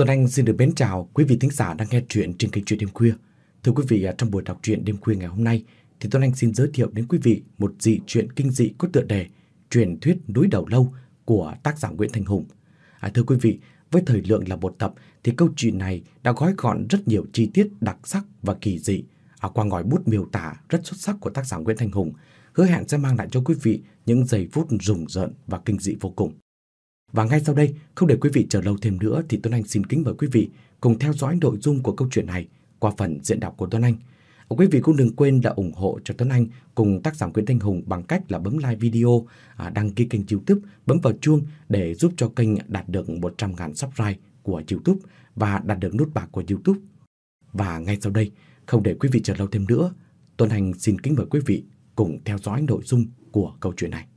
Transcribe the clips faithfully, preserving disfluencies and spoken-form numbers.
Tuấn Anh xin được mến chào quý vị thính giả đang nghe truyện trên kênh Truyện Đêm Khuya. Thưa quý vị, trong buổi đọc truyện đêm khuya ngày hôm nay thì Tuấn Anh xin giới thiệu đến quý vị một dị truyện kinh dị có tựa đề Truyền thuyết núi Đầu Lâu của tác giả Nguyễn Thanh Hùng. À, thưa quý vị, với thời lượng là một tập thì câu chuyện này đã gói gọn rất nhiều chi tiết đặc sắc và kỳ dị à, qua ngòi bút miêu tả rất xuất sắc của tác giả Nguyễn Thanh Hùng, hứa hẹn sẽ mang lại cho quý vị những giây phút rùng rợn và kinh dị vô cùng. Và ngay sau đây, không để quý vị chờ lâu thêm nữa thì Tuấn Anh xin kính mời quý vị cùng theo dõi nội dung của câu chuyện này qua phần diễn đọc của Tuấn Anh. Quý vị cũng đừng quên là ủng hộ cho Tuấn Anh cùng tác giả Nguyễn Thanh Hùng bằng cách là bấm like video, đăng ký kênh YouTube, bấm vào chuông để giúp cho kênh đạt được một trăm nghìn subscribe của YouTube và đạt được nút bạc của YouTube. Và ngay sau đây, không để quý vị chờ lâu thêm nữa, Tuấn Anh xin kính mời quý vị cùng theo dõi nội dung của câu chuyện này.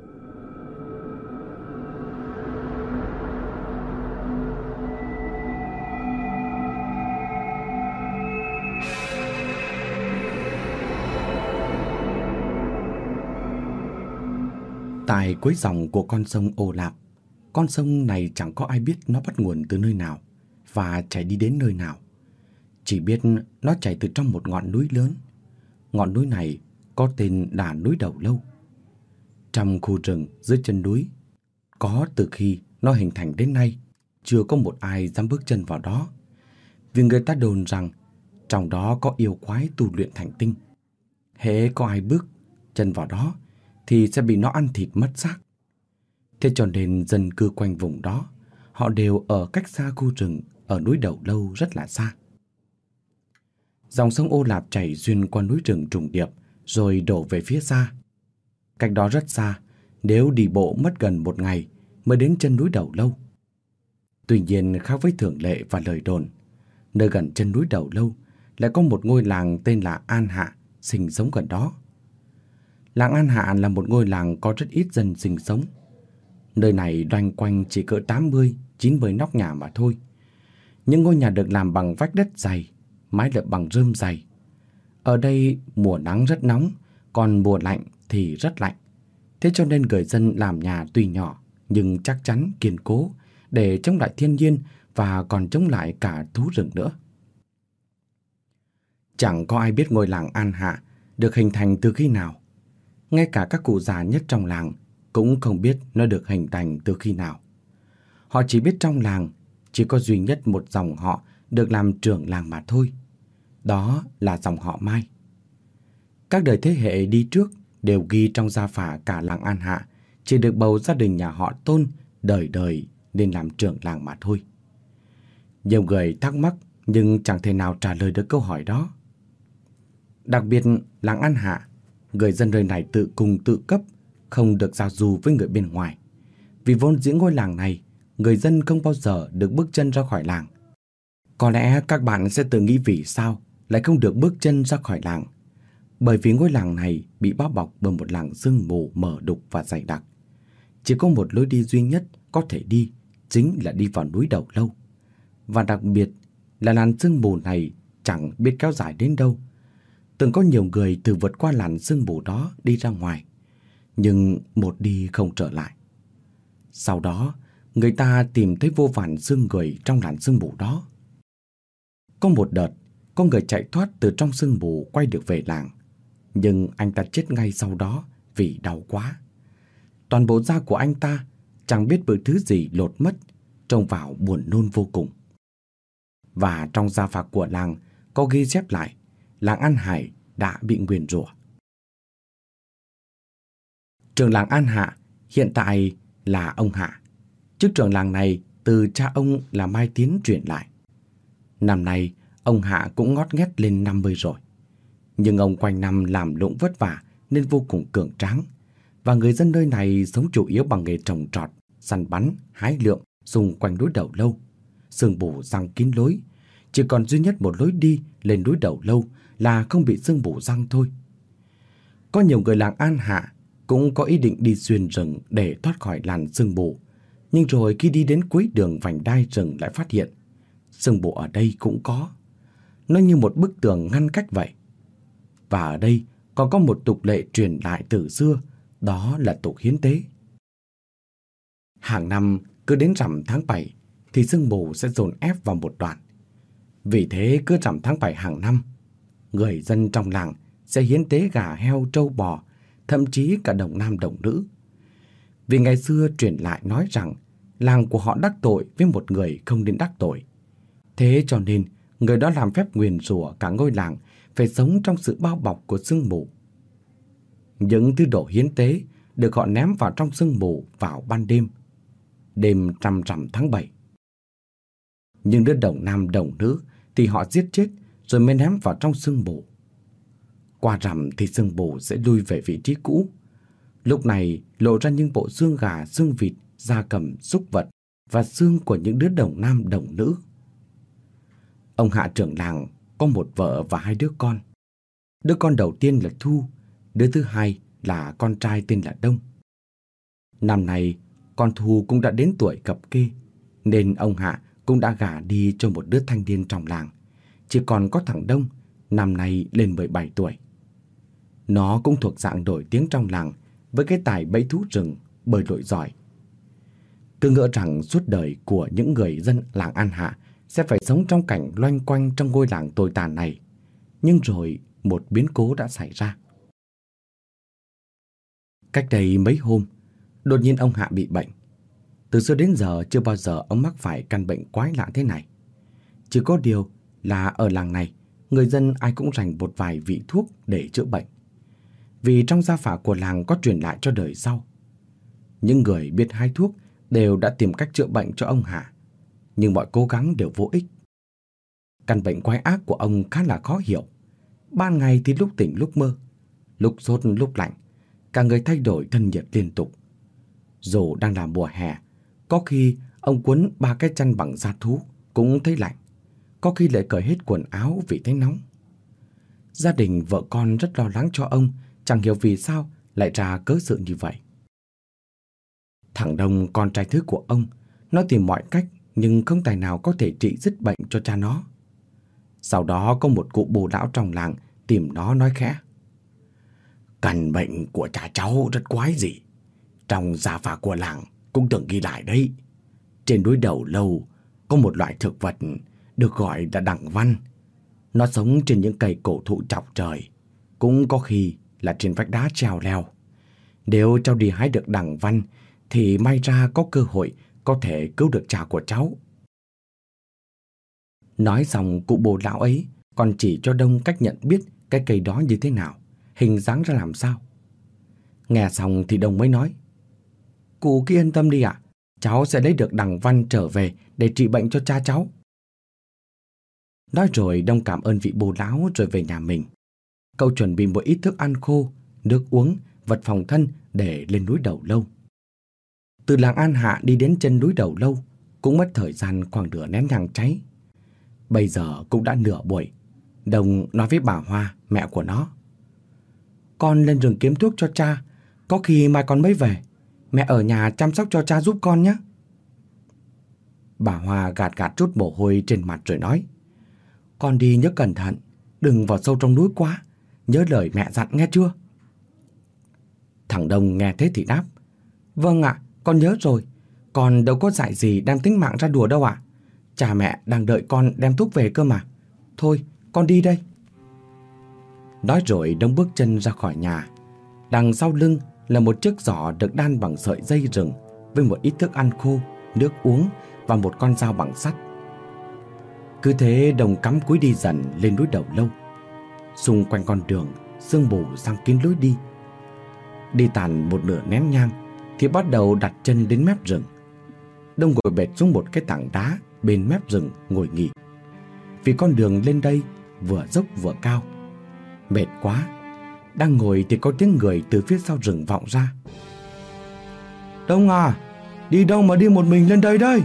Tại cuối dòng của con sông Ô Lạp, con sông này chẳng có ai biết nó bắt nguồn từ nơi nào và chảy đi đến nơi nào. Chỉ biết nó chảy từ trong một ngọn núi lớn. Ngọn núi này có tên là núi Đầu Lâu. Trong khu rừng dưới chân núi, có từ khi nó hình thành đến nay, chưa có một ai dám bước chân vào đó. Vì người ta đồn rằng trong đó có yêu quái tu luyện thành tinh. Hễ có ai bước chân vào đó thì sẽ bị nó ăn thịt mất xác. Thế cho nên dân cư quanh vùng đó, họ đều ở cách xa khu rừng ở núi Đầu Lâu rất là xa. Dòng sông Ô Lạp chảy xuyên qua núi rừng trùng điệp rồi đổ về phía xa. Cách đó rất xa, nếu đi bộ mất gần một ngày mới đến chân núi Đầu Lâu. Tuy nhiên khác với thường lệ và lời đồn, nơi gần chân núi Đầu Lâu lại có một ngôi làng tên là An Hạ sinh sống gần đó. Làng An Hạ là một ngôi làng có rất ít dân sinh sống. Nơi này loanh quanh chỉ cỡ tám mươi chín mươi nóc nhà mà thôi. Những ngôi nhà được làm bằng vách đất dày, mái lợp bằng rơm dày. Ở đây mùa nắng rất nóng, còn mùa lạnh thì rất lạnh. Thế cho nên người dân làm nhà tuy nhỏ nhưng chắc chắn kiên cố để chống lại thiên nhiên và còn chống lại cả thú rừng nữa. Chẳng có ai biết ngôi làng An Hạ được hình thành từ khi nào. Ngay cả các cụ già nhất trong làng cũng không biết nó được hình thành từ khi nào. Họ chỉ biết trong làng chỉ có duy nhất một dòng họ được làm trưởng làng mà thôi. Đó là dòng họ Mai. Các đời thế hệ đi trước đều ghi trong gia phả cả làng An Hạ chỉ được bầu gia đình nhà họ Tôn đời đời nên làm trưởng làng mà thôi. Nhiều người thắc mắc nhưng chẳng thể nào trả lời được câu hỏi đó. Đặc biệt làng An Hạ, người dân nơi này tự cùng tự cấp, không được giao du với người bên ngoài. Vì vốn dĩ ngôi làng này, người dân không bao giờ được bước chân ra khỏi làng. Có lẽ các bạn sẽ tự nghĩ vì sao lại không được bước chân ra khỏi làng. Bởi vì ngôi làng này bị bao bọc bởi một làng sương mù mờ đục và dày đặc. Chỉ có một lối đi duy nhất có thể đi, chính là đi vào núi Đầu Lâu. Và đặc biệt là làn sương mù này chẳng biết kéo dài đến đâu. Từng có nhiều người từ vượt qua làn sương mù đó đi ra ngoài, nhưng một đi không trở lại. Sau đó, người ta tìm thấy vô vàn xương người trong làn sương mù đó. Có một đợt, có người chạy thoát từ trong sương mù quay được về làng, nhưng anh ta chết ngay sau đó vì đau quá. Toàn bộ da của anh ta chẳng biết bởi thứ gì lột mất, trông vào buồn nôn vô cùng. Và trong gia phả của làng có ghi chép lại làng An Hải đã bị nguyền rủa. Trưởng làng An Hạ hiện tại là ông Hạ. Chức trưởng làng này từ cha ông là Mai Tiến truyền lại. Năm nay ông Hạ cũng ngót nghét lên năm mươi rồi. Nhưng ông quanh năm làm lụng vất vả nên vô cùng cường tráng. Và người dân nơi này sống chủ yếu bằng nghề trồng trọt, săn bắn, hái lượm xung quanh núi Đầu Lâu. Sương mù giăng kín lối. Chỉ còn duy nhất một lối đi lên núi Đầu Lâu là không bị sương mù giăng thôi. Có nhiều người làng An Hạ cũng có ý định đi xuyên rừng để thoát khỏi làn sương mù. Nhưng rồi khi đi đến cuối đường vành đai rừng lại phát hiện sương mù ở đây cũng có. Nó như một bức tường ngăn cách vậy. Và ở đây còn có một tục lệ truyền lại từ xưa, đó là tục hiến tế. Hàng năm cứ đến rằm tháng bảy thì sương mù sẽ dồn ép vào một đoạn. Vì thế cứ rằm tháng bảy hàng năm, người dân trong làng sẽ hiến tế gà, heo, trâu bò, thậm chí cả đồng nam đồng nữ. Vì ngày xưa truyền lại nói rằng làng của họ đắc tội với một người không nên đắc tội. Thế cho nên người đó làm phép nguyền rủa cả ngôi làng phải sống trong sự bao bọc của sương mù. Những thứ đồ hiến tế được họ ném vào trong sương mù vào ban đêm, đêm rằm rằm tháng bảy. Nhưng đứa đồng nam đồng nữ thì họ giết chết rồi mới ném vào trong sương mù. Qua rằm thì sương mù sẽ lui về vị trí cũ. Lúc này lộ ra những bộ xương gà, xương vịt, gia cầm, súc vật và xương của những đứa đồng nam đồng nữ. Ông Hạ trưởng làng có một vợ và hai đứa con. Đứa con đầu tiên là Thu, đứa thứ hai là con trai tên là Đông. Năm nay con Thu cũng đã đến tuổi cập kê, nên ông Hạ cũng đã gả đi cho một đứa thanh niên trong làng. Chỉ còn có thằng Đông, năm nay lên mười bảy tuổi. Nó cũng thuộc dạng nổi tiếng trong làng với cái tài bẫy thú rừng, bơi lội giỏi. Cứ ngỡ rằng suốt đời của những người dân làng An Hạ sẽ phải sống trong cảnh loanh quanh trong ngôi làng tồi tàn này. Nhưng rồi một biến cố đã xảy ra. Cách đây mấy hôm, đột nhiên ông Hạ bị bệnh. Từ xưa đến giờ chưa bao giờ ông mắc phải căn bệnh quái lạ thế này. Chỉ có điều là ở làng này, người dân ai cũng dành một vài vị thuốc để chữa bệnh. Vì trong gia phả của làng có truyền lại cho đời sau. Những người biết hai thuốc đều đã tìm cách chữa bệnh cho ông Hạ, nhưng mọi cố gắng đều vô ích. Căn bệnh quái ác của ông khá là khó hiểu. Ban ngày thì lúc tỉnh lúc mơ, lúc sốt lúc lạnh, cả người thay đổi thân nhiệt liên tục. Dù đang là mùa hè, có khi ông quấn ba cái chăn bằng da thú cũng thấy lạnh, có khi lại cởi hết quần áo vì thấy nóng. Gia đình vợ con rất lo lắng cho ông, chẳng hiểu vì sao lại ra cớ sự như vậy. Thằng Đông, con trai thứ của ông, nó tìm mọi cách nhưng không tài nào có thể trị dứt bệnh cho cha nó. Sau đó có một cụ bồ lão trong làng tìm nó nói khẽ: "Căn bệnh của cha cháu rất quái dị. Trong gia phả của làng cũng từng ghi lại đấy. Trên núi Đầu Lâu có một loại thực vật được gọi là đằng văn. Nó sống trên những cây cổ thụ chọc trời, cũng có khi là trên vách đá treo leo. Nếu cháu đi hái được đằng văn thì may ra có cơ hội có thể cứu được cha của cháu." Nói xong, cụ bồ lão ấy còn chỉ cho Đông cách nhận biết cái cây đó như thế nào, hình dáng ra làm sao. Nghe xong thì Đông mới nói: "Cụ cứ yên tâm đi ạ, cháu sẽ lấy được đằng văn trở về để trị bệnh cho cha cháu." Nói rồi Đông cảm ơn vị bồ lão rồi về nhà mình. Cậu chuẩn bị một ít thức ăn khô, nước uống, vật phòng thân để lên núi Đầu Lâu. Từ làng An Hạ đi đến chân núi Đầu Lâu cũng mất thời gian khoảng nửa nén nhang cháy. Bây giờ cũng đã nửa buổi. Đông nói với bà Hoa, mẹ của nó: "Con lên rừng kiếm thuốc cho cha, có khi mai con mới về. Mẹ ở nhà chăm sóc cho cha giúp con nhé." Bà Hoa gạt gạt chút mồ hôi trên mặt rồi nói: "Con đi nhớ cẩn thận, đừng vào sâu trong núi quá, nhớ lời mẹ dặn nghe chưa?" Thằng Đông nghe thế thì đáp: "Vâng ạ, con nhớ rồi. Con đâu có dạy gì đem tính mạng ra đùa đâu ạ. Cha mẹ đang đợi con đem thuốc về cơ mà. Thôi, con đi đây." Nói rồi Đông bước chân ra khỏi nhà. Đằng sau lưng là một chiếc giỏ được đan bằng sợi dây rừng với một ít thức ăn khô, nước uống và một con dao bằng sắt. Cứ thế Đông cắm cúi đi dần lên núi Đầu Lâu. Xung quanh con đường, sương mù sang kín lối đi. Đi tàn một nửa nén nhang thì bắt đầu đặt chân đến mép rừng. Đông ngồi bệt xuống một cái tảng đá bên mép rừng ngồi nghỉ. Vì con đường lên đây vừa dốc vừa cao. Mệt quá, đang ngồi thì có tiếng người từ phía sau rừng vọng ra: "Đông à, đi đâu mà đi một mình lên đây đây?"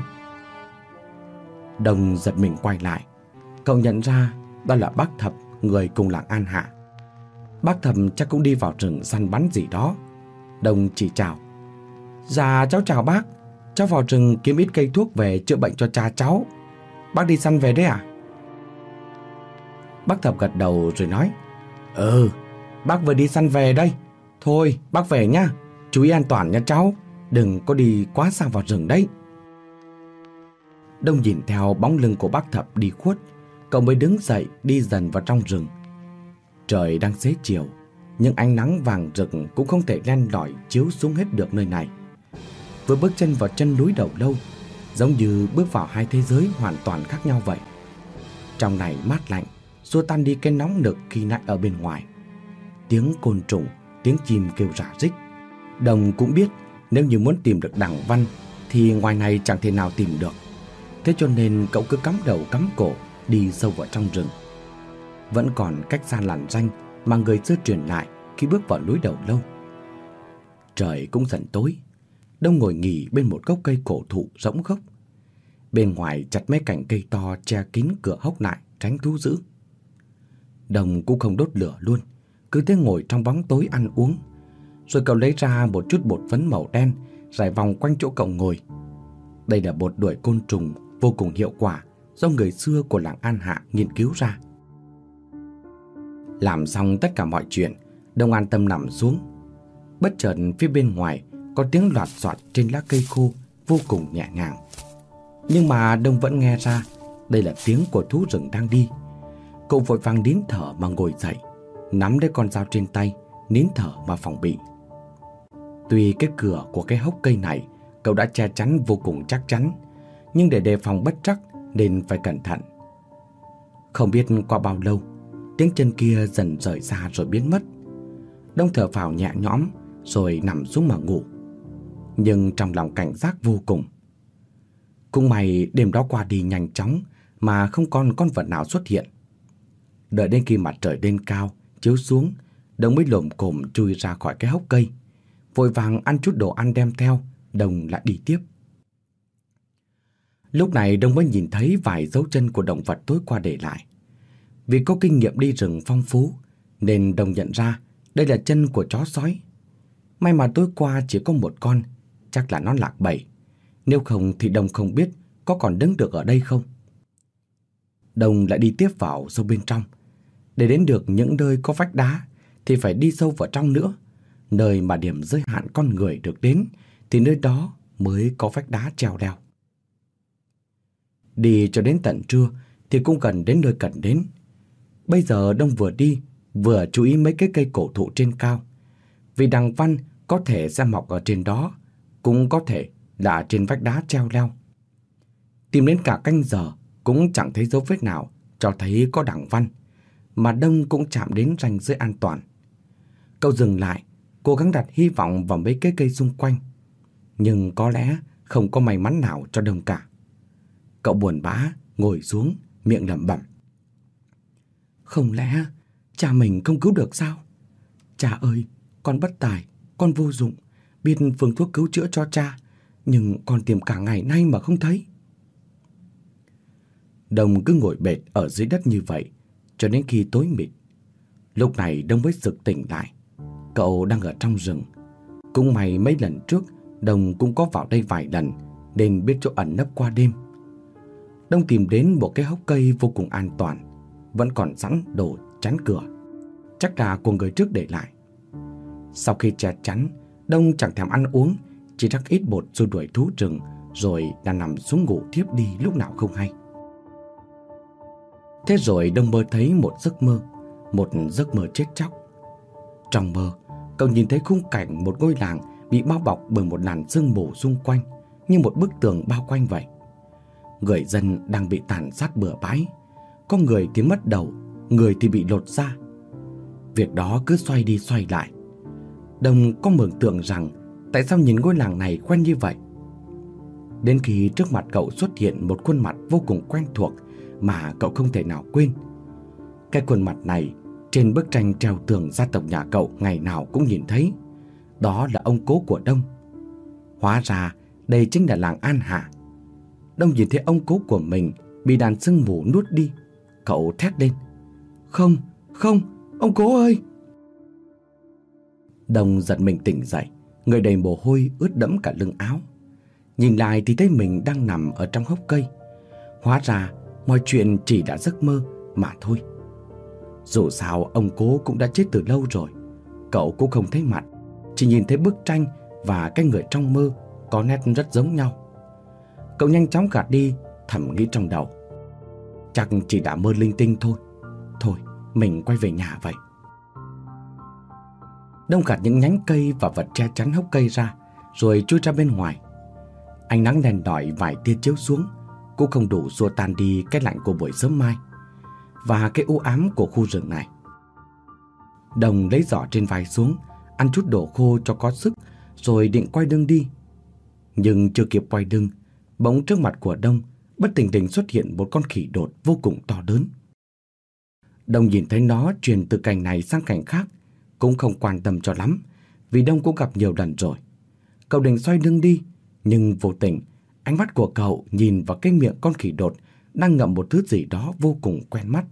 Đông giật mình quay lại. Cậu nhận ra đó là bác Thập, người cùng làng An Hạ. Bác Thập chắc cũng đi vào rừng săn bắn gì đó. Đông chỉ chào: "Dạ cháu chào bác, cháu vào rừng kiếm ít cây thuốc về chữa bệnh cho cha cháu. Bác đi săn về đấy à?" Bác Thập gật đầu rồi nói: "Ừ, bác vừa đi săn về đây. Thôi bác về nhá, chú ý an toàn nha cháu, đừng có đi quá xa vào rừng đấy." Đông nhìn theo bóng lưng của bác Thập đi khuất, cậu mới đứng dậy đi dần vào trong rừng. Trời đang xế chiều, nhưng ánh nắng vàng rực cũng không thể len lỏi chiếu xuống hết được nơi này. Vừa bước chân vào chân núi Đầu Lâu, giống như bước vào hai thế giới hoàn toàn khác nhau vậy. Trong này mát lạnh, xua tan đi cái nóng nực khi nãy ở bên ngoài. Tiếng côn trùng, tiếng chim kêu rả rích. Đồng cũng biết nếu như muốn tìm được Đằng Văn thì ngoài này chẳng thể nào tìm được. Thế cho nên cậu cứ cắm đầu cắm cổ đi sâu vào trong rừng. Vẫn còn cách xa làn ranh mà người xưa truyền lại khi bước vào núi Đầu Lâu. Trời cũng dần tối. Đông ngồi nghỉ bên một gốc cây cổ thụ rỗng gốc. Bên ngoài chặt mấy cành cây to che kín cửa hốc lại tránh thú dữ. Đồng cũng không đốt lửa luôn, cứ thế ngồi trong bóng tối ăn uống. Rồi cậu lấy ra một chút bột phấn màu đen rải vòng quanh chỗ cậu ngồi. Đây là bột đuổi côn trùng vô cùng hiệu quả do người xưa của làng An Hạ nghiên cứu ra. Làm xong tất cả mọi chuyện, Đông an tâm nằm xuống. Bất chợt phía bên ngoài có tiếng loạt soạt trên lá cây khô vô cùng nhẹ nhàng. Nhưng mà Đông vẫn nghe ra đây là tiếng của thú rừng đang đi. Cậu vội vàng nín thở mà ngồi dậy, nắm lấy con dao trên tay, nín thở mà phòng bị. Tuy cái cửa của cái hốc cây này cậu đã che chắn vô cùng chắc chắn, nhưng để đề phòng bất trắc nên phải cẩn thận. Không biết qua bao lâu, tiếng chân kia dần rời xa rồi biến mất. Đông thở phào nhẹ nhõm rồi nằm xuống mà ngủ. Nhưng trong lòng cảnh giác vô cùng. Cũng may đêm đó qua đi nhanh chóng mà không còn con vật nào xuất hiện. Đợi đến khi mặt trời lên cao chiếu xuống, Đông mới lồm cồm chui ra khỏi cái hốc cây, vội vàng ăn chút đồ ăn đem theo. Đông lại đi tiếp. Lúc này Đông mới nhìn thấy vài dấu chân của động vật tối qua để lại. Vì có kinh nghiệm đi rừng phong phú nên Đông nhận ra đây là chân của chó sói. May mà tối qua chỉ có một con, chắc là nó lạc bầy. Nếu không thì Đông không biết có còn đứng được ở đây không. Đông lại đi tiếp vào sâu bên trong. Để đến được những nơi có vách đá thì phải đi sâu vào trong nữa. Nơi mà điểm giới hạn con người được đến thì nơi đó mới có vách đá treo leo. Đi cho đến tận trưa thì cũng gần đến nơi cần đến. Bây giờ Đông vừa đi vừa chú ý mấy cái cây cổ thụ trên cao. Vì Đằng Văn có thể sẽ mọc ở trên đó, cũng có thể là trên vách đá treo leo. Tìm đến cả canh giờ cũng chẳng thấy dấu vết nào cho thấy có Đằng Văn, mà Đông cũng chạm đến ranh giới an toàn. Cậu dừng lại, cố gắng đặt hy vọng vào mấy cái cây xung quanh. Nhưng có lẽ không có may mắn nào cho Đông cả. Cậu buồn bã ngồi xuống, miệng lẩm bẩm. Không lẽ cha mình không cứu được sao? Cha ơi, con bất tài, con vô dụng, biết phương thuốc cứu chữa cho cha, nhưng con tìm cả ngày nay mà không thấy. Đông cứ ngồi bệt ở dưới đất như vậy cho đến khi tối mịt. Lúc này Đông mới sực tỉnh lại. Cậu đang ở trong rừng. Cũng may mấy lần trước Đông cũng có vào đây vài lần nên biết chỗ ẩn nấp qua đêm. Đông tìm đến một cái hốc cây vô cùng an toàn, vẫn còn sẵn đồ chắn cửa, chắc là của người trước để lại. Sau khi che chắn, Đông chẳng thèm ăn uống, chỉ rắc ít bột xua đuổi thú rừng rồi đã nằm xuống ngủ thiếp đi lúc nào không hay. Thế rồi Đông mơ thấy một giấc mơ, một giấc mơ chết chóc. Trong mơ, cậu nhìn thấy khung cảnh một ngôi làng bị bao bọc bởi một làn sương mù xung quanh, như một bức tường bao quanh vậy. Người dân đang bị tàn sát bừa bãi, có người thì mất đầu, người thì bị lột da. Việc đó cứ xoay đi xoay lại. Đông có mường tượng rằng tại sao nhìn ngôi làng này quen như vậy. Đến khi trước mặt cậu xuất hiện một khuôn mặt vô cùng quen thuộc mà cậu không thể nào quên. Cái khuôn mặt này trên bức tranh treo tường gia tộc nhà cậu ngày nào cũng nhìn thấy. Đó là ông cố của Đông. Hóa ra đây chính là làng An Hạ. Đông nhìn thấy ông cố của mình bị đàn sương mù nuốt đi. Cậu thét lên. Không, không, ông cố ơi! Đông giật mình tỉnh dậy, người đầy mồ hôi ướt đẫm cả lưng áo. Nhìn lại thì thấy mình đang nằm ở trong hốc cây. Hóa ra mọi chuyện chỉ là giấc mơ mà thôi. Dù sao ông cố cũng đã chết từ lâu rồi. Cậu cũng không thấy mặt, chỉ nhìn thấy bức tranh và cái người trong mơ có nét rất giống nhau. Cậu nhanh chóng gạt đi thầm nghĩ trong đầu. Chắc chỉ đã mơ linh tinh thôi. Thôi, mình quay về nhà vậy. Đông gạt những nhánh cây và vật che chắn hốc cây ra, rồi chui ra bên ngoài. Ánh nắng đèn đỏi vài tia chiếu xuống cũng không đủ xua tan đi cái lạnh của buổi sớm mai và cái u ám của khu rừng này. Đồng lấy giỏ trên vai xuống, ăn chút đồ khô cho có sức, rồi định quay lưng đi. Nhưng chưa kịp quay lưng, bỗng trước mặt của Đông bất thình lình xuất hiện một con khỉ đột vô cùng to lớn. Đông nhìn thấy nó chuyển từ cành này sang cành khác, cũng không quan tâm cho lắm, vì Đông cũng gặp nhiều lần rồi. Cậu định xoay lưng đi, nhưng vô tình, ánh mắt của cậu nhìn vào cái miệng con khỉ đột đang ngậm một thứ gì đó vô cùng quen mắt.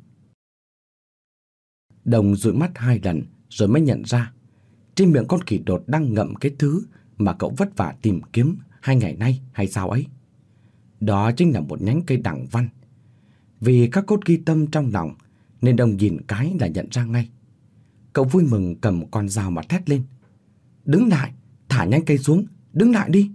Đông dụi mắt hai lần rồi mới nhận ra, trên miệng con khỉ đột đang ngậm cái thứ mà cậu vất vả tìm kiếm hai ngày nay hay sao ấy. Đó chính là một nhánh cây đằng văn. Vì các cốt ghi tâm trong lòng nên Đông nhìn cái là nhận ra ngay. Cậu vui mừng cầm con dao mà thét lên. Đứng lại, thả nhánh cây xuống, đứng lại đi.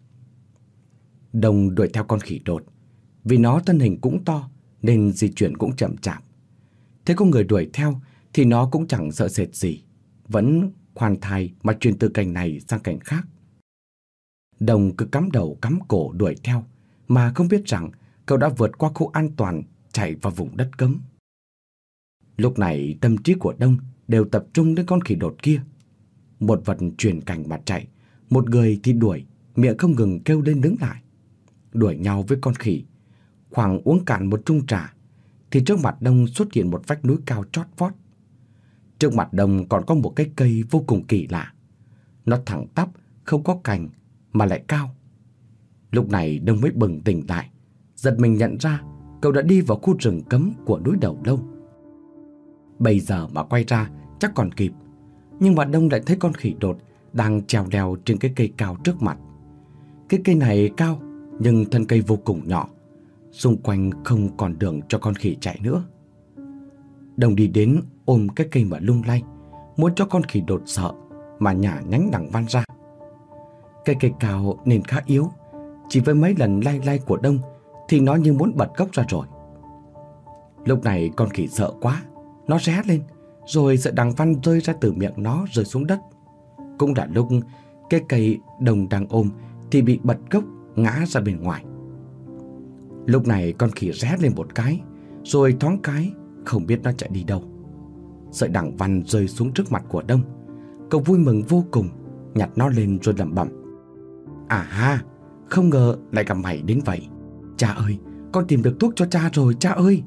Đông đuổi theo con khỉ đột. Vì nó thân hình cũng to nên di chuyển cũng chậm chạp. Thế có người đuổi theo thì nó cũng chẳng sợ sệt gì, vẫn khoan thai mà chuyển từ cành này sang cành khác. Đông cứ cắm đầu cắm cổ đuổi theo mà không biết rằng cậu đã vượt qua khu an toàn, chạy vào vùng đất cấm. Lúc này tâm trí của Đông đều tập trung đến con khỉ đột kia. Một vật chuyển cảnh mà chạy, một người thì đuổi, miệng không ngừng kêu lên đứng lại. Đuổi nhau với con khỉ, khoảng uống cạn một chung trà, thì trước mặt Đông xuất hiện một vách núi cao chót vót. Trước mặt Đông còn có một cái cây vô cùng kỳ lạ. Nó thẳng tắp, không có cành, mà lại cao. Lúc này Đông mới bừng tỉnh lại, giật mình nhận ra cậu đã đi vào khu rừng cấm của núi Đầu Lâu. Bây giờ mà quay ra chắc còn kịp, nhưng mà Đông lại thấy con khỉ đột đang trèo leo trên cái cây cao trước mặt. Cái cây này cao, nhưng thân cây vô cùng nhỏ, xung quanh không còn đường cho con khỉ chạy nữa. Đông đi đến ôm cái cây mà lung lay, muốn cho con khỉ đột sợ mà nhả nhánh đằng văn ra. Cây cây cao nên khá yếu, chỉ với mấy lần lay lay của Đông thì nó như muốn bật gốc ra rồi. Lúc này con khỉ sợ quá, nó ré lên, rồi sợi đằng văn rơi ra từ miệng nó rơi xuống đất. Cũng là lúc cái cây Đông đang ôm thì bị bật gốc ngã ra bên ngoài. Lúc này con khỉ ré lên một cái, rồi thoáng cái không biết nó chạy đi đâu. Sợi đằng văn rơi xuống trước mặt của Đông. Cậu vui mừng vô cùng, nhặt nó lên rồi lẩm bẩm. À ha, không ngờ lại gặp mày đến vậy. Cha ơi, con tìm được thuốc cho cha rồi, cha ơi.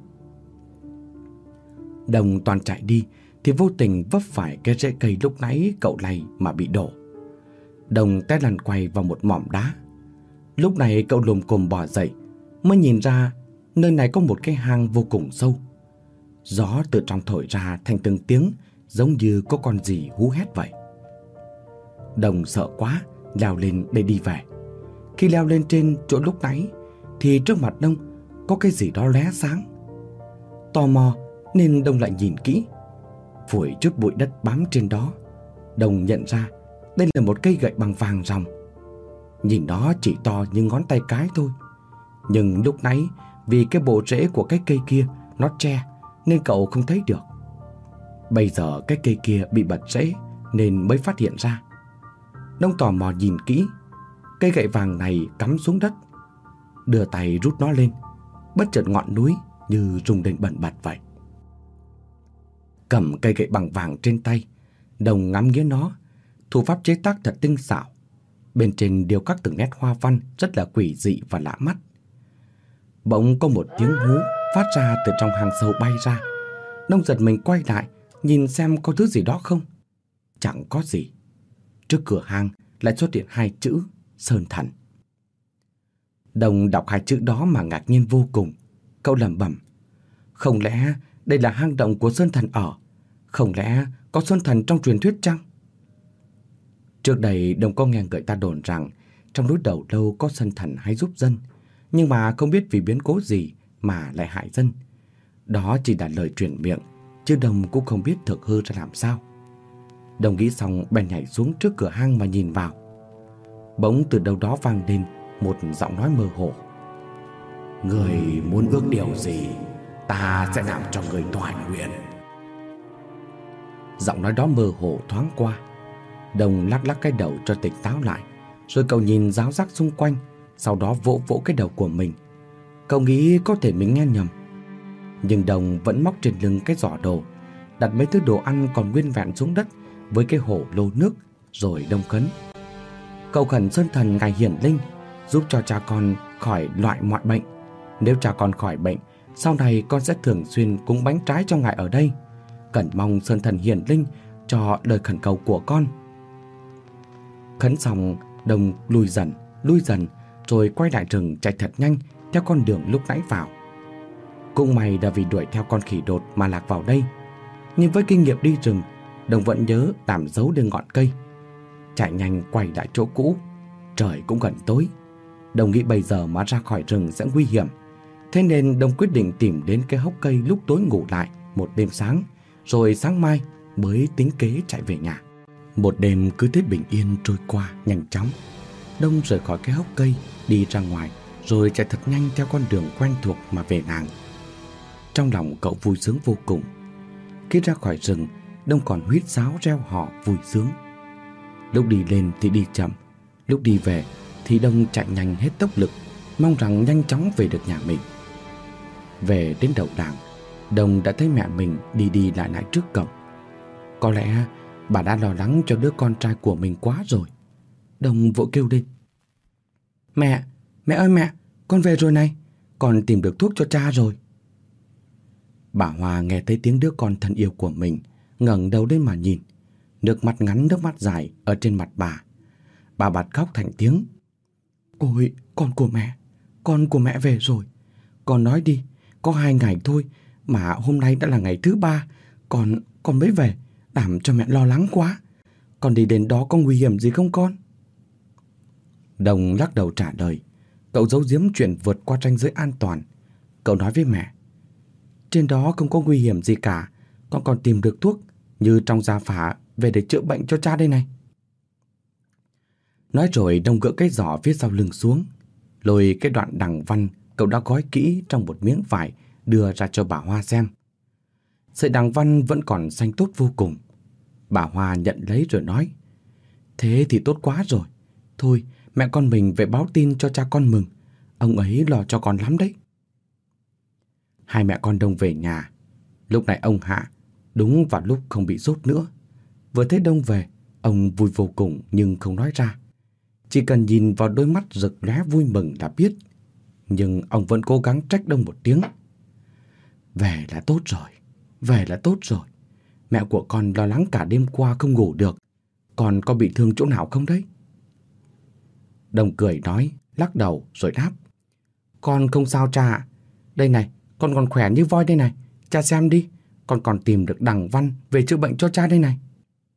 Đông toàn chạy đi thì vô tình vấp phải cái rễ cây lúc nãy cậu lay mà bị đổ. Đông té lăn quay vào một mỏm đá. Lúc này cậu lồm cồm bò dậy, mới nhìn ra nơi này có một cái hang vô cùng sâu. Gió từ trong thổi ra thành từng tiếng, giống như có con gì hú hét vậy. Đông sợ quá, leo lên để đi về. Khi leo lên trên chỗ lúc nãy thì trước mặt Đông có cái gì đó lóe sáng. Tò mò nên Đông lại nhìn kỹ. Phủi chút bụi đất bám trên đó, Đông nhận ra đây là một cây gậy bằng vàng ròng. Nhìn nó chỉ to như ngón tay cái thôi, nhưng lúc nãy vì cái bộ rễ của cái cây kia nó che nên cậu không thấy được. Bây giờ cái cây kia bị bật rễ nên mới phát hiện ra. Đông tò mò nhìn kỹ. Cây gậy vàng này cắm xuống đất. Đưa tay rút nó lên, bất chợt ngọn núi như rung lên bần bật vậy. Cầm cây gậy bằng vàng trên tay, Đông ngắm nghía nó. Thủ pháp chế tác thật tinh xảo. Bên trên điêu khắc từng nét hoa văn rất là quỷ dị và lạ mắt. Bỗng có một tiếng hú phát ra từ trong hang sâu bay ra. Đông giật mình quay lại, nhìn xem có thứ gì đó không. Chẳng có gì. Trước cửa hang lại xuất hiện hai chữ Sơn Thần. Đông đọc hai chữ đó mà ngạc nhiên vô cùng. Cậu lẩm bẩm, không lẽ đây là hang động của Sơn Thần ở? Không lẽ có Sơn Thần trong truyền thuyết chăng? Trước đây Đông có nghe người ta đồn rằng trong núi Đầu Lâu có Sơn Thần hay giúp dân, nhưng mà không biết vì biến cố gì mà lại hại dân. Đó chỉ là lời truyền miệng, chứ Đông cũng không biết thực hư ra làm sao. Đông nghĩ xong bèn nhảy xuống trước cửa hang mà nhìn vào. Bỗng từ đâu đó vang lên một giọng nói mơ hồ. Người muốn ước điều gì, ta sẽ làm cho người toại nguyện. Giọng nói đó mơ hồ thoáng qua. Đồng lắc lắc cái đầu cho tỉnh táo lại, rồi cậu nhìn ráo rác xung quanh, sau đó vỗ vỗ cái đầu của mình. Cậu nghĩ có thể mình nghe nhầm. Nhưng Đồng vẫn móc trên lưng cái giỏ đồ, đặt mấy thứ đồ ăn còn nguyên vẹn xuống đất với cái hổ lô nước, rồi Đông khấn: Cậu khẩn Sơn Thần ngài hiển linh, giúp cho cha con khỏi loại mọi bệnh. Nếu cha con khỏi bệnh, sau này con sẽ thường xuyên cúng bánh trái cho ngài ở đây. Cần mong Sơn Thần hiển linh cho lời khẩn cầu của con. Khấn xong, Đồng lùi dần, lùi dần, rồi quay lại rừng chạy thật nhanh theo con đường lúc nãy vào. Cũng may đã vì đuổi theo con khỉ đột mà lạc vào đây. Nhưng với kinh nghiệm đi rừng, Đồng vẫn nhớ làm dấu lên ngọn cây. Chạy nhanh quay lại chỗ cũ. Trời cũng gần tối. Đồng nghĩ bây giờ mà ra khỏi rừng sẽ nguy hiểm. Thế nên Đồng quyết định tìm đến cái hốc cây lúc tối ngủ lại một đêm sáng, rồi sáng mai mới tính kế chạy về nhà. Một đêm cứ thế bình yên trôi qua nhanh chóng. Đông rời khỏi cái hốc cây, đi ra ngoài, rồi chạy thật nhanh theo con đường quen thuộc mà về làng. Trong lòng cậu vui sướng vô cùng. Khi ra khỏi rừng, Đông còn huýt sáo reo hò vui sướng. Lúc đi lên thì đi chậm, lúc đi về thì Đông chạy nhanh hết tốc lực, mong rằng nhanh chóng về được nhà mình. Về đến đầu làng, Đông đã thấy mẹ mình đi đi lại lại trước cổng. Có lẽ bà đã lo lắng cho đứa con trai của mình quá rồi. Đông vội kêu lên: Mẹ, mẹ ơi mẹ, con về rồi này, con tìm được thuốc cho cha rồi. Bà Hoa nghe thấy tiếng đứa con thân yêu của mình, ngẩng đầu lên mà nhìn. Nước mắt ngắn nước mắt dài ở trên mặt bà. Bà bật khóc thành tiếng: Ôi, con của mẹ, con của mẹ về rồi. Con nói đi, có hai ngày thôi mà hôm nay đã là ngày thứ ba, con con mới về, làm cho mẹ lo lắng quá. Con đi đến đó có nguy hiểm gì không con? Đồng lắc đầu trả lời. Cậu giấu giếm chuyện vượt qua ranh giới an toàn. Cậu nói với mẹ: Trên đó không có nguy hiểm gì cả, con còn tìm được thuốc như trong gia phả về để chữa bệnh cho cha đây này. Nói rồi Đông gỡ cái giỏ phía sau lưng xuống, lôi cái đoạn đằng văn cậu đã gói kỹ trong một miếng vải đưa ra cho bà Hoa xem. Sợi đằng văn vẫn còn xanh tốt vô cùng. Bà Hoa nhận lấy rồi nói: Thế thì tốt quá rồi. Thôi mẹ con mình về báo tin cho cha con mừng. Ông ấy lo cho con lắm đấy. Hai mẹ con Đông về nhà. Lúc này ông Hạ đúng vào lúc không bị sốt nữa. Vừa thấy Đông về, ông vui vô cùng nhưng không nói ra. Chỉ cần nhìn vào đôi mắt rực lóe vui mừng là biết. Nhưng ông vẫn cố gắng trách Đông một tiếng: Về là tốt rồi, về là tốt rồi. Mẹ của con lo lắng cả đêm qua không ngủ được. Con có bị thương chỗ nào không đấy? Đông cười nói, lắc đầu rồi đáp: Con không sao cha ạ. Đây này, con còn khỏe như voi đây này. Cha xem đi, con còn tìm được đằng văn về chữa bệnh cho cha đây này.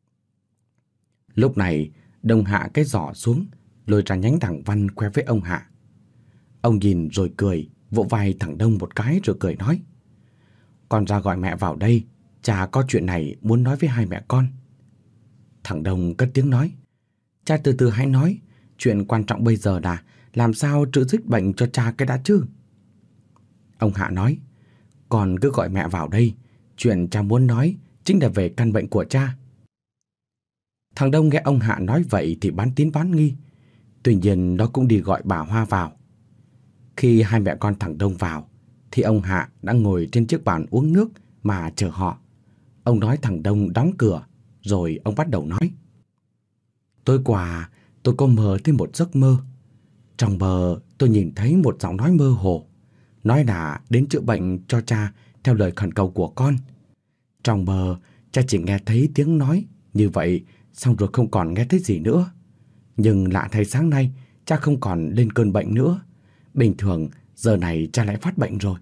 Lúc này Đông hạ cái giỏ xuống, lôi ra nhánh đằng văn khoe với ông Hạ. Ông nhìn rồi cười, vỗ vai thằng Đông một cái rồi cười nói: Con ra gọi mẹ vào đây, cha có chuyện này muốn nói với hai mẹ con. Thằng Đông cất tiếng nói: Cha từ từ hãy nói, chuyện quan trọng bây giờ là làm sao chữa dứt bệnh cho cha cái đã chứ. Ông Hạ nói: Con cứ gọi mẹ vào đây, chuyện cha muốn nói chính là về căn bệnh của cha. Thằng Đông nghe ông Hạ nói vậy thì bán tín bán nghi. Tuy nhiên nó cũng đi gọi bà Hoa vào. Khi hai mẹ con thằng Đông vào thì ông Hạ đã ngồi trên chiếc bàn uống nước mà chờ họ. Ông nói thằng Đông đóng cửa, rồi ông bắt đầu nói: Tối qua tôi có mơ thấy một giấc mơ. Trong mơ tôi nhìn thấy một giọng nói mơ hồ, nói là đến chữa bệnh cho cha theo lời khẩn cầu của con. Trong mơ cha chỉ nghe thấy tiếng nói như vậy, xong rồi không còn nghe thấy gì nữa. Nhưng lạ thay, sáng nay cha không còn lên cơn bệnh nữa. Bình thường giờ này cha lại phát bệnh rồi.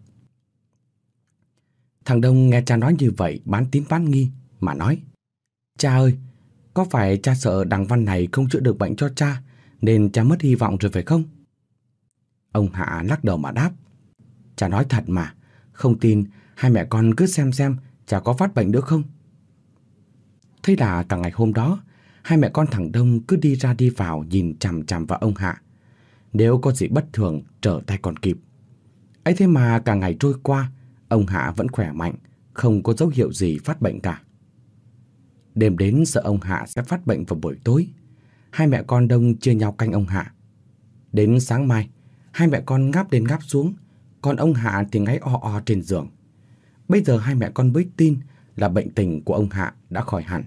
Thằng Đông nghe cha nói như vậy bán tín bán nghi mà nói: Cha ơi, có phải cha sợ đằng văn này không chữa được bệnh cho cha nên cha mất hy vọng rồi phải không? Ông Hạ lắc đầu mà đáp: Cha nói thật mà, không tin hai mẹ con cứ xem xem cha có phát bệnh nữa không. Thế là cả ngày hôm đó, hai mẹ con thằng Đông cứ đi ra đi vào nhìn chằm chằm vào ông Hạ. Nếu có gì bất thường trở tay còn kịp. ấy thế mà cả ngày trôi qua, ông Hạ vẫn khỏe mạnh, không có dấu hiệu gì phát bệnh cả. Đêm đến sợ ông Hạ sẽ phát bệnh vào buổi tối, hai mẹ con Đông chia nhau canh ông Hạ. Đến sáng mai, hai mẹ con ngáp lên ngáp xuống, còn ông Hạ thì ngáy o o trên giường. Bây giờ hai mẹ con mới tin là bệnh tình của ông Hạ đã khỏi hẳn.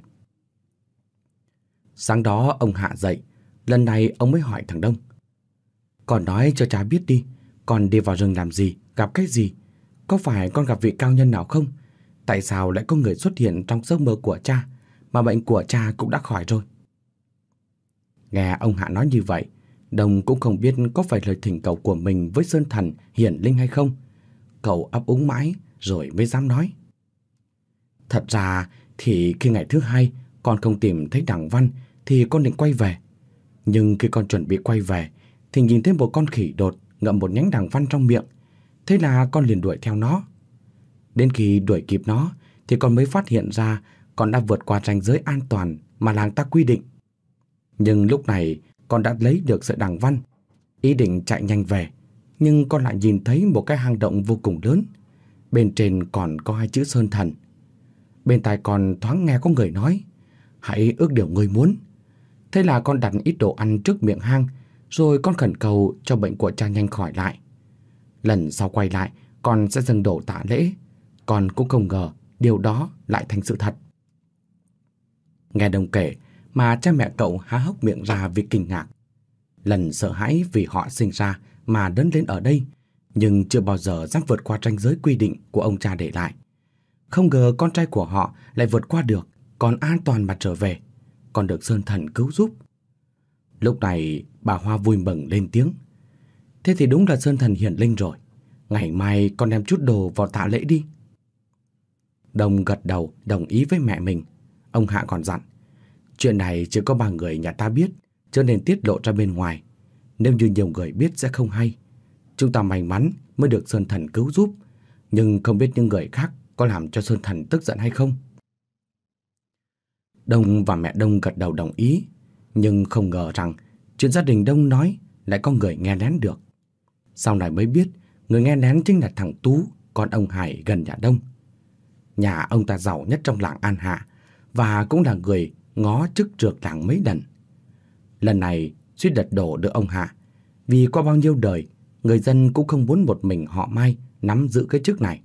Sáng đó ông Hạ dậy, lần này ông mới hỏi thằng Đông: "Con nói cho cha biết đi, con đi vào rừng làm gì, gặp cái gì? Có phải con gặp vị cao nhân nào không? Tại sao lại có người xuất hiện trong giấc mơ của cha, mà bệnh của cha cũng đã khỏi rồi?" Nghe ông Hạ nói như vậy, Đông cũng không biết có phải lời thỉnh cầu của mình với Sơn Thần hiển linh hay không. Cậu ấp úng mãi rồi mới dám nói: "Thật ra thì khi ngày thứ hai con không tìm thấy Đằng Văn thì con định quay về. Nhưng khi con chuẩn bị quay về thì nhìn thấy một con khỉ đột ngậm một nhánh đằng văn trong miệng. Thế là con liền đuổi theo nó. Đến khi đuổi kịp nó thì con mới phát hiện ra con đã vượt qua ranh giới an toàn mà làng ta quy định. Nhưng lúc này con đã lấy được sợi đằng văn, ý định chạy nhanh về, nhưng con lại nhìn thấy một cái hang động vô cùng lớn. Bên trên còn có hai chữ Sơn Thần. Bên tai con thoáng nghe có người nói: 'Hãy ước điều ngươi muốn.' Thế là con đặt ít đồ ăn trước miệng hang, rồi con khẩn cầu cho bệnh của cha nhanh khỏi lại. Lần sau quay lại, con sẽ dâng đồ tạ lễ. Con cũng không ngờ điều đó lại thành sự thật." Nghe Đông kể mà cha mẹ cậu há hốc miệng ra vì kinh ngạc. Lần sợ hãi vì họ sinh ra mà lớn lên ở đây, nhưng chưa bao giờ dám vượt qua ranh giới quy định của ông cha để lại. Không ngờ con trai của họ lại vượt qua được, còn an toàn mà trở về, còn được Sơn Thần cứu giúp. Lúc này bà Hoa vui mừng lên tiếng: "Thế thì đúng là Sơn Thần hiển linh rồi. Ngày mai con đem chút đồ vào tạ lễ đi." Đông gật đầu đồng ý với mẹ mình. Ông Hạ còn dặn: "Chuyện này chỉ có ba người nhà ta biết, cho nên tiết lộ ra bên ngoài. Nếu như nhiều người biết sẽ không hay. Chúng ta may mắn mới được Sơn Thần cứu giúp, nhưng không biết những người khác có làm cho Sơn Thần tức giận hay không." Đông và mẹ Đông gật đầu đồng ý, nhưng không ngờ rằng chuyện gia đình Đông nói lại có người nghe lén được. Sau này mới biết người nghe lén chính là thằng Tú, con ông Hải gần nhà Đông. Nhà ông ta giàu nhất trong làng An Hạ, và cũng là người ngó chức trược làng mấy lần. Lần này suýt lật đổ được ông Hạ, vì qua bao nhiêu đời người dân cũng không muốn một mình họ Mai nắm giữ cái chức này.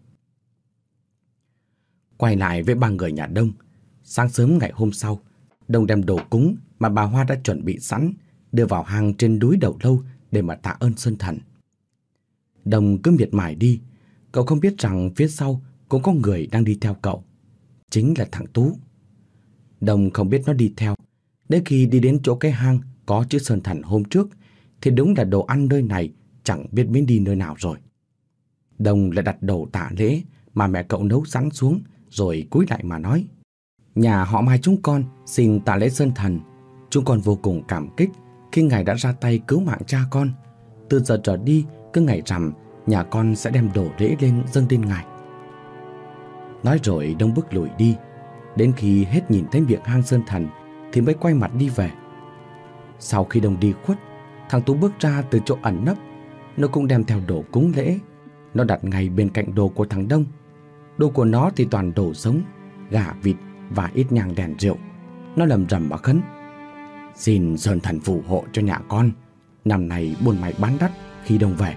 Quay lại với ba người nhà Đông, sáng sớm ngày hôm sau, Đông đem đồ cúng mà bà Hoa đã chuẩn bị sẵn đưa vào hang trên núi Đầu Lâu để mà tạ ơn Sơn Thần. Đông cứ miệt mài đi, cậu không biết rằng phía sau cũng có người đang đi theo cậu, chính là thằng Tú. Đông không biết nó đi theo, đến khi đi đến chỗ cái hang có chữ Sơn Thần hôm trước thì đúng là đồ ăn nơi này chẳng biết biến đi nơi nào rồi. Đông lại đặt đồ tạ lễ mà mẹ cậu nấu sẵn xuống, rồi cúi lại mà nói: "Nhà họ Mai chúng con xin tạ lễ Sơn Thần. Chúng con vô cùng cảm kích khi ngài đã ra tay cứu mạng cha con. Từ giờ trở đi, cứ ngày rằm nhà con sẽ đem đồ lễ lên dâng lên ngài." Nói rồi Đông bước lùi đi. Đến khi hết nhìn thấy miệng hang Sơn Thần thì mới quay mặt đi về. Sau khi Đông đi khuất, thằng Tú bước ra từ chỗ ẩn nấp. Nó cũng đem theo đồ cúng lễ. Nó đặt ngay bên cạnh đồ của thằng Đông. Đồ của nó thì toàn đồ sống, gà vịt và ít nhang đèn rượu. Nó lầm rầm mà khấn: "Xin Sơn Thần phù hộ cho nhà con, năm nay buôn may bán đắt khi Đông về."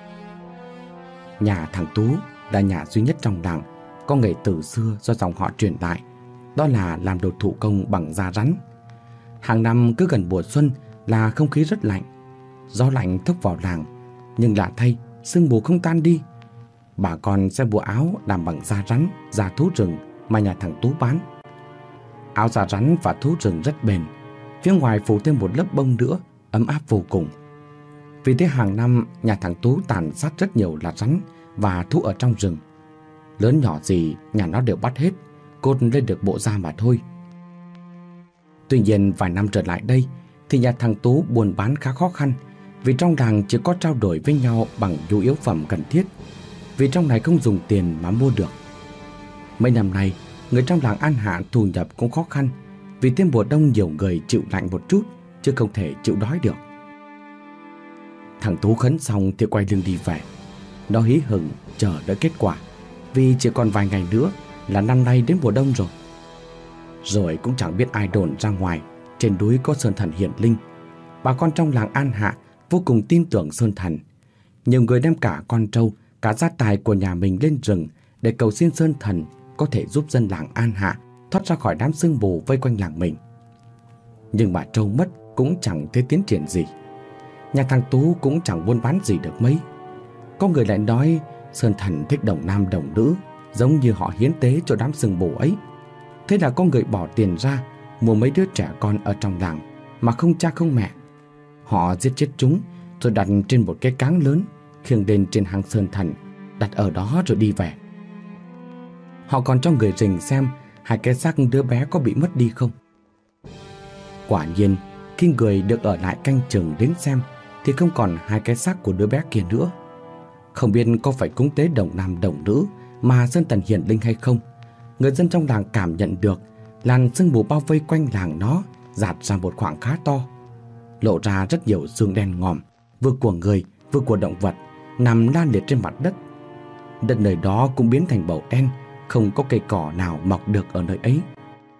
Nhà thằng Tú là nhà duy nhất trong làng có nghề từ xưa do dòng họ truyền lại, đó là làm đồ thủ công bằng da rắn. Hàng năm cứ gần mùa xuân là không khí rất lạnh, gió lạnh thốc vào làng, nhưng lạ thay sương mù không tan đi. Bà con sẽ mua áo làm bằng da rắn, da thú rừng mà nhà thằng Tú bán. Áo da rắn và thú rừng rất bền, phía ngoài phủ thêm một lớp bông nữa, ấm áp vô cùng. Vì thế hàng năm nhà thằng Tú tàn sát rất nhiều là rắn và thú ở trong rừng. Lớn nhỏ gì nhà nó đều bắt hết, cốt lên được bộ da mà thôi. Tuy nhiên vài năm trở lại đây thì nhà thằng Tú buôn bán khá khó khăn, vì trong làng chỉ có trao đổi với nhau bằng nhu yếu phẩm cần thiết, vì trong này không dùng tiền mà mua được. Mấy năm nay người trong làng An Hạ thu nhập cũng khó khăn, vì thêm mùa đông nhiều người chịu lạnh một chút chứ không thể chịu đói được. Thằng Tú khấn xong thì quay lưng đi về. Nó hí hửng chờ đợi kết quả, vì chỉ còn vài ngày nữa là năm nay đến mùa đông rồi. Rồi cũng chẳng biết ai đồn ra ngoài trên núi có sơn thần hiển linh. Bà con trong làng An Hạ vô cùng tin tưởng sơn thần. Nhiều người đem cả con trâu, cả gia tài của nhà mình lên rừng để cầu xin sơn thần có thể giúp dân làng An Hạ thoát ra khỏi đám sương mù vây quanh làng mình. Nhưng bà trâu mất cũng chẳng thấy tiến triển gì. Nhà thằng Tú cũng chẳng buôn bán gì được mấy. Có người lại nói sơn thần thích đồng nam đồng nữ, giống như họ hiến tế cho đám sương mù ấy. Thế là có người bỏ tiền ra mua mấy đứa trẻ con ở trong làng mà không cha không mẹ. Họ giết chết chúng rồi đặt trên một cái cáng lớn, khiêng lên trên hang sơn thần, đặt ở đó rồi đi về. Họ còn cho người rình xem hai cái xác đứa bé có bị mất đi không. Quả nhiên, khi người được ở lại canh chừng đến xem thì không còn hai cái xác của đứa bé kia nữa. Không biết có phải cúng tế đồng nam đồng nữ mà sơn thần hiển linh hay không, người dân trong làng cảm nhận được làn sương mù bao vây quanh làng nó dạt ra một khoảng khá to, lộ ra rất nhiều xương đen ngòm, vừa của người vừa của động vật, nằm la liệt trên mặt đất. Đất nơi đó cũng biến thành bầu đen, không có cây cỏ nào mọc được ở nơi ấy.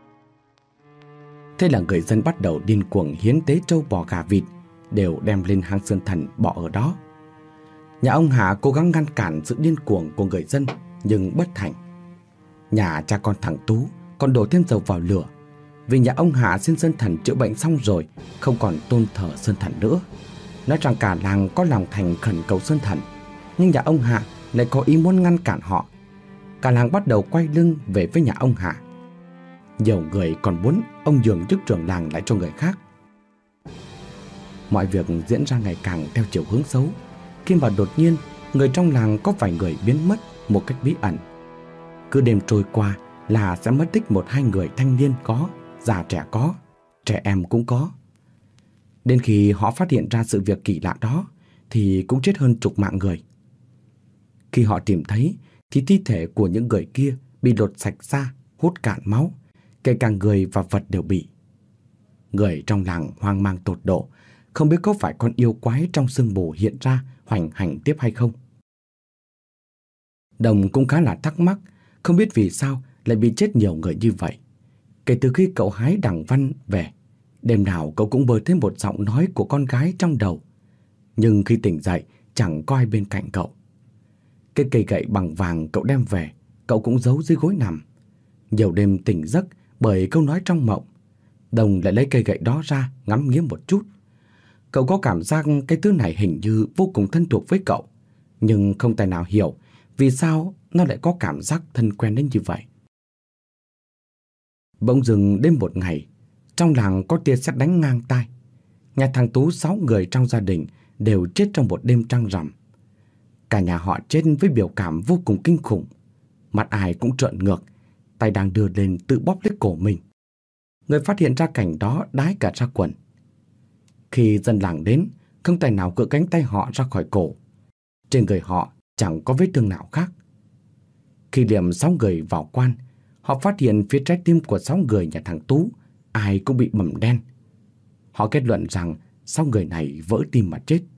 Thế là người dân bắt đầu điên cuồng hiến tế trâu bò gà vịt, đều đem lên hang sơn thần bỏ ở đó. Nhà ông Hạ cố gắng ngăn cản sự điên cuồng của người dân nhưng bất thành. Nhà cha con thằng Tú còn đổ thêm dầu vào lửa, vì nhà ông Hạ xin sơn thần chữa bệnh xong rồi không còn tôn thờ sơn thần nữa, nói rằng cả làng có lòng thành khẩn cầu sơn thần. Nhưng nhà ông Hạ lại có ý muốn ngăn cản họ. Cả làng bắt đầu quay lưng về với nhà ông Hạ. Nhiều người còn muốn ông nhường chức trưởng làng lại cho người khác. Mọi việc diễn ra ngày càng theo chiều hướng xấu, khi mà đột nhiên người trong làng có vài người biến mất một cách bí ẩn. Cứ đêm trôi qua là sẽ mất tích một hai người, thanh niên có, già trẻ có, trẻ em cũng có. Đến khi họ phát hiện ra sự việc kỳ lạ đó thì cũng chết hơn chục mạng người. Khi họ tìm thấy thì thi thể của những người kia bị lột sạch da, hút cạn máu, kể cả người và vật đều bị. Người trong làng hoang mang tột độ, không biết có phải con yêu quái trong sương mù hiện ra hoành hành tiếp hay không. Đồng cũng khá là thắc mắc, không biết vì sao lại bị chết nhiều người như vậy. Kể từ khi cậu hái đằng văn về, đêm nào cậu cũng bơ thêm một giọng nói của con gái trong đầu. Nhưng khi tỉnh dậy chẳng có ai bên cạnh cậu. Cái cây gậy bằng vàng cậu đem về, cậu cũng giấu dưới gối nằm. Nhiều đêm tỉnh giấc bởi câu nói trong mộng, Đồng lại lấy cây gậy đó ra ngắm nghía một chút. Cậu có cảm giác cái thứ này hình như vô cùng thân thuộc với cậu, nhưng không tài nào hiểu vì sao nó lại có cảm giác thân quen đến như vậy. Bỗng dưng đêm một ngày, trong làng có tia sét đánh ngang tai. Nhà thằng Tú sáu người trong gia đình đều chết trong một đêm trăng rằm. Cả nhà họ chết với biểu cảm vô cùng kinh khủng. Mặt ai cũng trợn ngược, tay đang đưa lên tự bóp lấy cổ mình. Người phát hiện ra cảnh đó đái cả ra quần. Khi dân làng đến, không tài nào cựa cánh tay họ ra khỏi cổ. Trên người họ chẳng có vết thương nào khác. Khi liệm sáu người vào quan, họ phát hiện phía trái tim của sáu người nhà thằng Tú ai cũng bị bầm đen. Họ kết luận rằng sáu người này vỡ tim mà chết.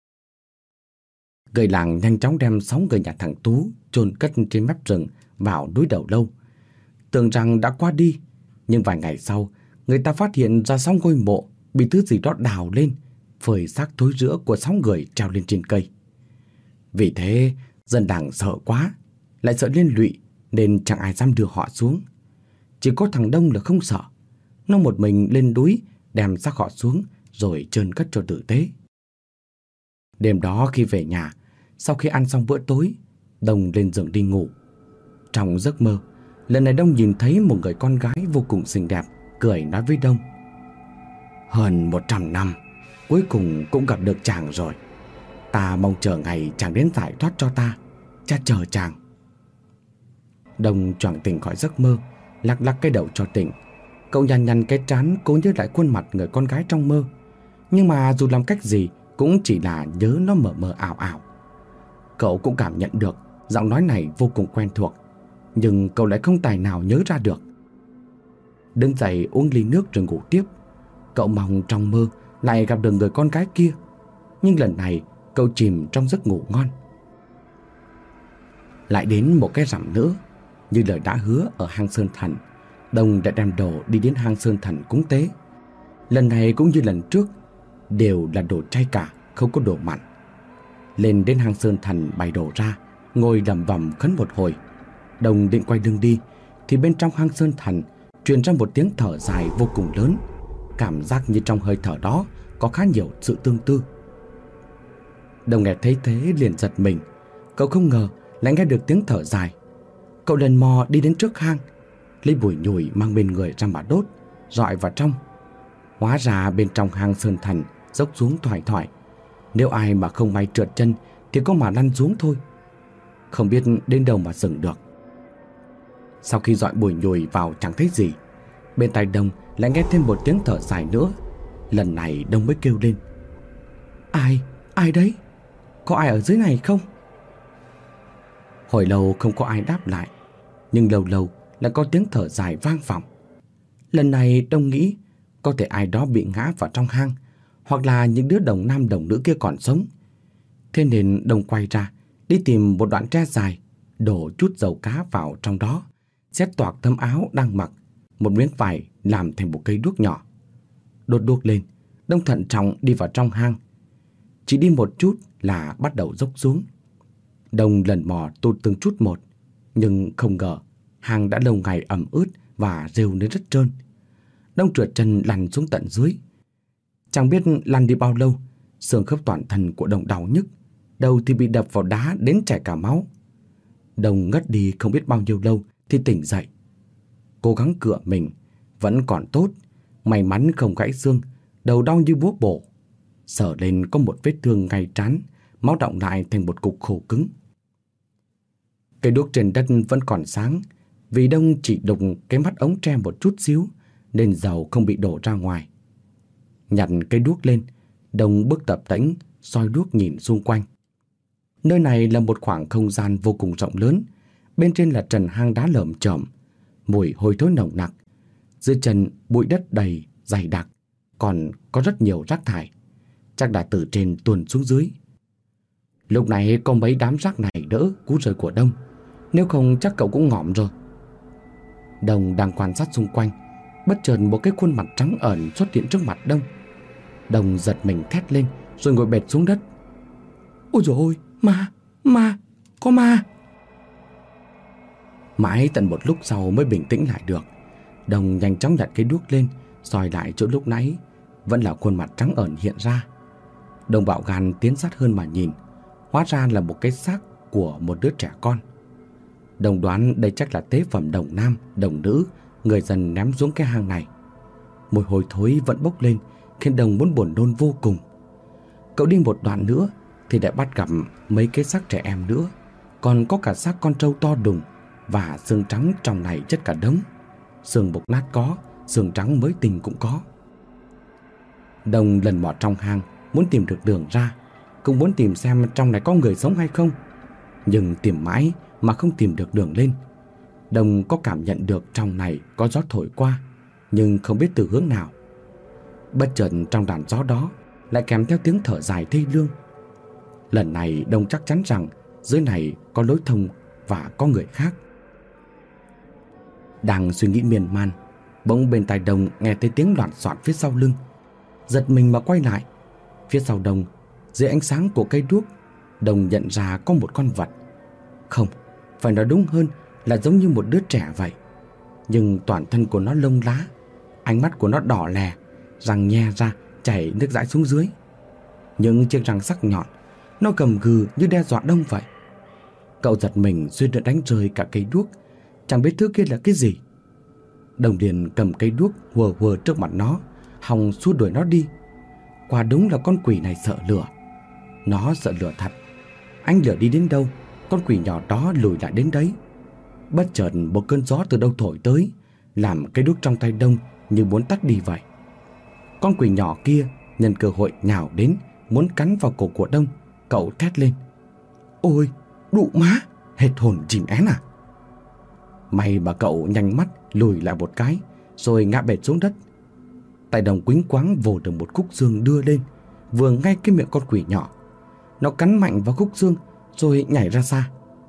Người làng nhanh chóng đem sáu người nhà thằng Tú chôn cất trên mép rừng vào núi Đầu Lâu, tưởng rằng đã qua đi. Nhưng vài ngày sau, người ta phát hiện ra sáu ngôi mộ bị thứ gì đó đào lên, phơi xác thối rữa của sáu người treo lên trên cây. Vì thế, dân làng sợ quá, lại sợ liên lụy nên chẳng ai dám đưa họ xuống. Chỉ có thằng Đông là không sợ. Nó một mình lên núi đem xác họ xuống rồi chôn cất cho tử tế. Đêm đó khi về nhà, sau khi ăn xong bữa tối, Đông lên giường đi ngủ. Trong giấc mơ, lần này Đông nhìn thấy một người con gái vô cùng xinh đẹp, cười nói với Đông: "Hơn một trăm năm, cuối cùng cũng gặp được chàng rồi. Ta mong chờ ngày chàng đến giải thoát cho ta. Cha chờ chàng." Đông choàng tỉnh khỏi giấc mơ, lắc lắc cái đầu cho tỉnh. Cậu nhăn nhăn cái trán cố nhớ lại khuôn mặt người con gái trong mơ. Nhưng mà dù làm cách gì cũng chỉ là nhớ nó mờ mờ ảo ảo. Cậu cũng cảm nhận được giọng nói này vô cùng quen thuộc, nhưng cậu lại không tài nào nhớ ra được. Đứng dậy uống ly nước rồi ngủ tiếp. Cậu mong trong mơ lại gặp được người con gái kia, nhưng lần này cậu chìm trong giấc ngủ ngon. Lại đến một cái rằm nữa, như lời đã hứa ở hang Sơn Thần, Đông đã đem đồ đi đến hang Sơn Thần cúng tế. Lần này cũng như lần trước, đều là đồ chay cả, không có đồ mặn. Lên đến hang Sơn Thần bày đồ ra, ngồi lẩm bẩm khấn một hồi. Đông định quay lưng đi, thì bên trong hang Sơn Thần truyền ra một tiếng thở dài vô cùng lớn. Cảm giác như trong hơi thở đó có khá nhiều sự tương tư. Đông nghe thấy thế liền giật mình. Cậu không ngờ lại nghe được tiếng thở dài. Cậu lần mò đi đến trước hang, lấy bùi nhùi mang bên người ra mà đốt, rọi vào trong. Hóa ra bên trong hang Sơn Thần dốc xuống thoải thoải. Nếu ai mà không may trượt chân thì có mà lăn xuống thôi, không biết đến đâu mà dừng được. Sau khi dọi bùi nhùi vào chẳng thấy gì, bên tai Đông lại nghe thêm một tiếng thở dài nữa. Lần này Đông mới kêu lên: Ai? Ai đấy? Có ai ở dưới này không? Hồi lâu không có ai đáp lại, nhưng lâu lâu lại có tiếng thở dài vang vọng. Lần này Đông nghĩ có thể ai đó bị ngã vào trong hang, hoặc là những đứa đồng nam đồng nữ kia còn sống. Thế nên Đông quay ra đi tìm một đoạn tre dài, đổ chút dầu cá vào trong đó, xếp toạc tấm áo đang mặc, một miếng vải làm thành một cây đuốc nhỏ. Đốt đuốc lên, Đông thận trọng đi vào trong hang. Chỉ đi một chút là bắt đầu dốc xuống. Đông lần mò tụt từng chút một, nhưng không ngờ hang đã lâu ngày ẩm ướt và rêu nên rất trơn. Đông trượt chân lăn xuống tận dưới. Chẳng biết lăn đi bao lâu, xương khớp toàn thân của Đông đau nhức, đầu thì bị đập vào đá đến chảy cả máu. Đông ngất đi không biết bao nhiêu lâu thì tỉnh dậy. Cố gắng cựa mình, vẫn còn tốt, may mắn không gãy xương, đầu đau như búa bổ. Sờ lên có một vết thương ngay trán, máu đọng lại thành một cục khô cứng. Cây đuốc trên đất vẫn còn sáng, vì Đông chỉ đụng cái mắt ống tre một chút xíu nên dầu không bị đổ ra ngoài. Nhặt cây đuốc lên, Đông bước tập tễnh soi đuốc nhìn xung quanh. Nơi này là một khoảng không gian vô cùng rộng lớn. Bên trên là trần hang đá lởm chởm, mùi hôi thối nồng nặc. Dưới chân bụi đất đầy dày đặc, còn có rất nhiều rác thải, chắc đã từ trên tuôn xuống dưới. Lúc này có mấy đám rác này đỡ cú rời của Đông, nếu không chắc cậu cũng ngỏm rồi. Đông đang quan sát xung quanh, bất chợt một cái khuôn mặt trắng ẩn xuất hiện trước mặt Đông. Đông giật mình thét lên rồi ngồi bệt xuống đất. Ôi dồi ôi, ma, ma, có ma. Mãi tận một lúc sau mới bình tĩnh lại được. Đông nhanh chóng nhặt cái đuốc lên, soi lại chỗ lúc nãy, vẫn là khuôn mặt trắng ẩn hiện ra. Đông bạo gan tiến sát hơn mà nhìn, hóa ra là một cái xác của một đứa trẻ con. Đông đoán đây chắc là tế phẩm đồng nam, đồng nữ người dân ném xuống cái hang này. Mùi hôi thối vẫn bốc lên, khiến Đông muốn buồn nôn vô cùng. Cậu đi một đoạn nữa thì đã bắt gặp mấy cái xác trẻ em nữa, còn có cả xác con trâu to đùng, và xương trắng trong này chất cả đống. Xương bục nát có, xương trắng mới tinh cũng có. Đông lần mò trong hang, muốn tìm được đường ra, cũng muốn tìm xem trong này có người sống hay không. Nhưng tìm mãi mà không tìm được đường lên. Đông có cảm nhận được trong này có gió thổi qua, nhưng không biết từ hướng nào. Bất chợt trong đàn gió đó lại kèm theo tiếng thở dài thê lương. Lần này Đông chắc chắn rằng dưới này có lối thông và có người khác. Đang suy nghĩ miên man, bỗng bên tai Đông nghe thấy tiếng loạn soạn phía sau lưng. Giật mình mà quay lại. Phía sau Đông, dưới ánh sáng của cây đuốc, Đông nhận ra có một con vật. Không, phải nói đúng hơn là giống như một đứa trẻ vậy. Nhưng toàn thân của nó lông lá, ánh mắt của nó đỏ lè, răng nhe ra chảy nước dãi xuống dưới. Những chiếc răng sắc nhọn, nó gầm gừ như đe dọa Đông vậy. Cậu giật mình suýt nữa đánh rơi cả cây đuốc, chẳng biết thứ kia là cái gì. Đông liền cầm cây đuốc hùa hùa trước mặt nó, hòng xua đuổi nó đi. Quả đúng là con quỷ này sợ lửa. Nó sợ lửa thật. Ánh lửa đi đến đâu, con quỷ nhỏ đó lùi lại đến đấy. Bất chợt một cơn gió từ đâu thổi tới, làm cây đuốc trong tay Đông như muốn tắt đi vậy. Con quỷ nhỏ kia nhân cơ hội nhào đến, muốn cắn vào cổ của Đông. Cậu thét lên: Ôi, đụ má, hết hồn chìm én à. May mà cậu nhanh mắt lùi lại một cái, rồi ngã bệt xuống đất. Tay Đông quýnh quáng vồ được một khúc xương đưa lên, vừa ngay cái miệng con quỷ nhỏ. Nó cắn mạnh vào khúc xương rồi nhảy ra xa.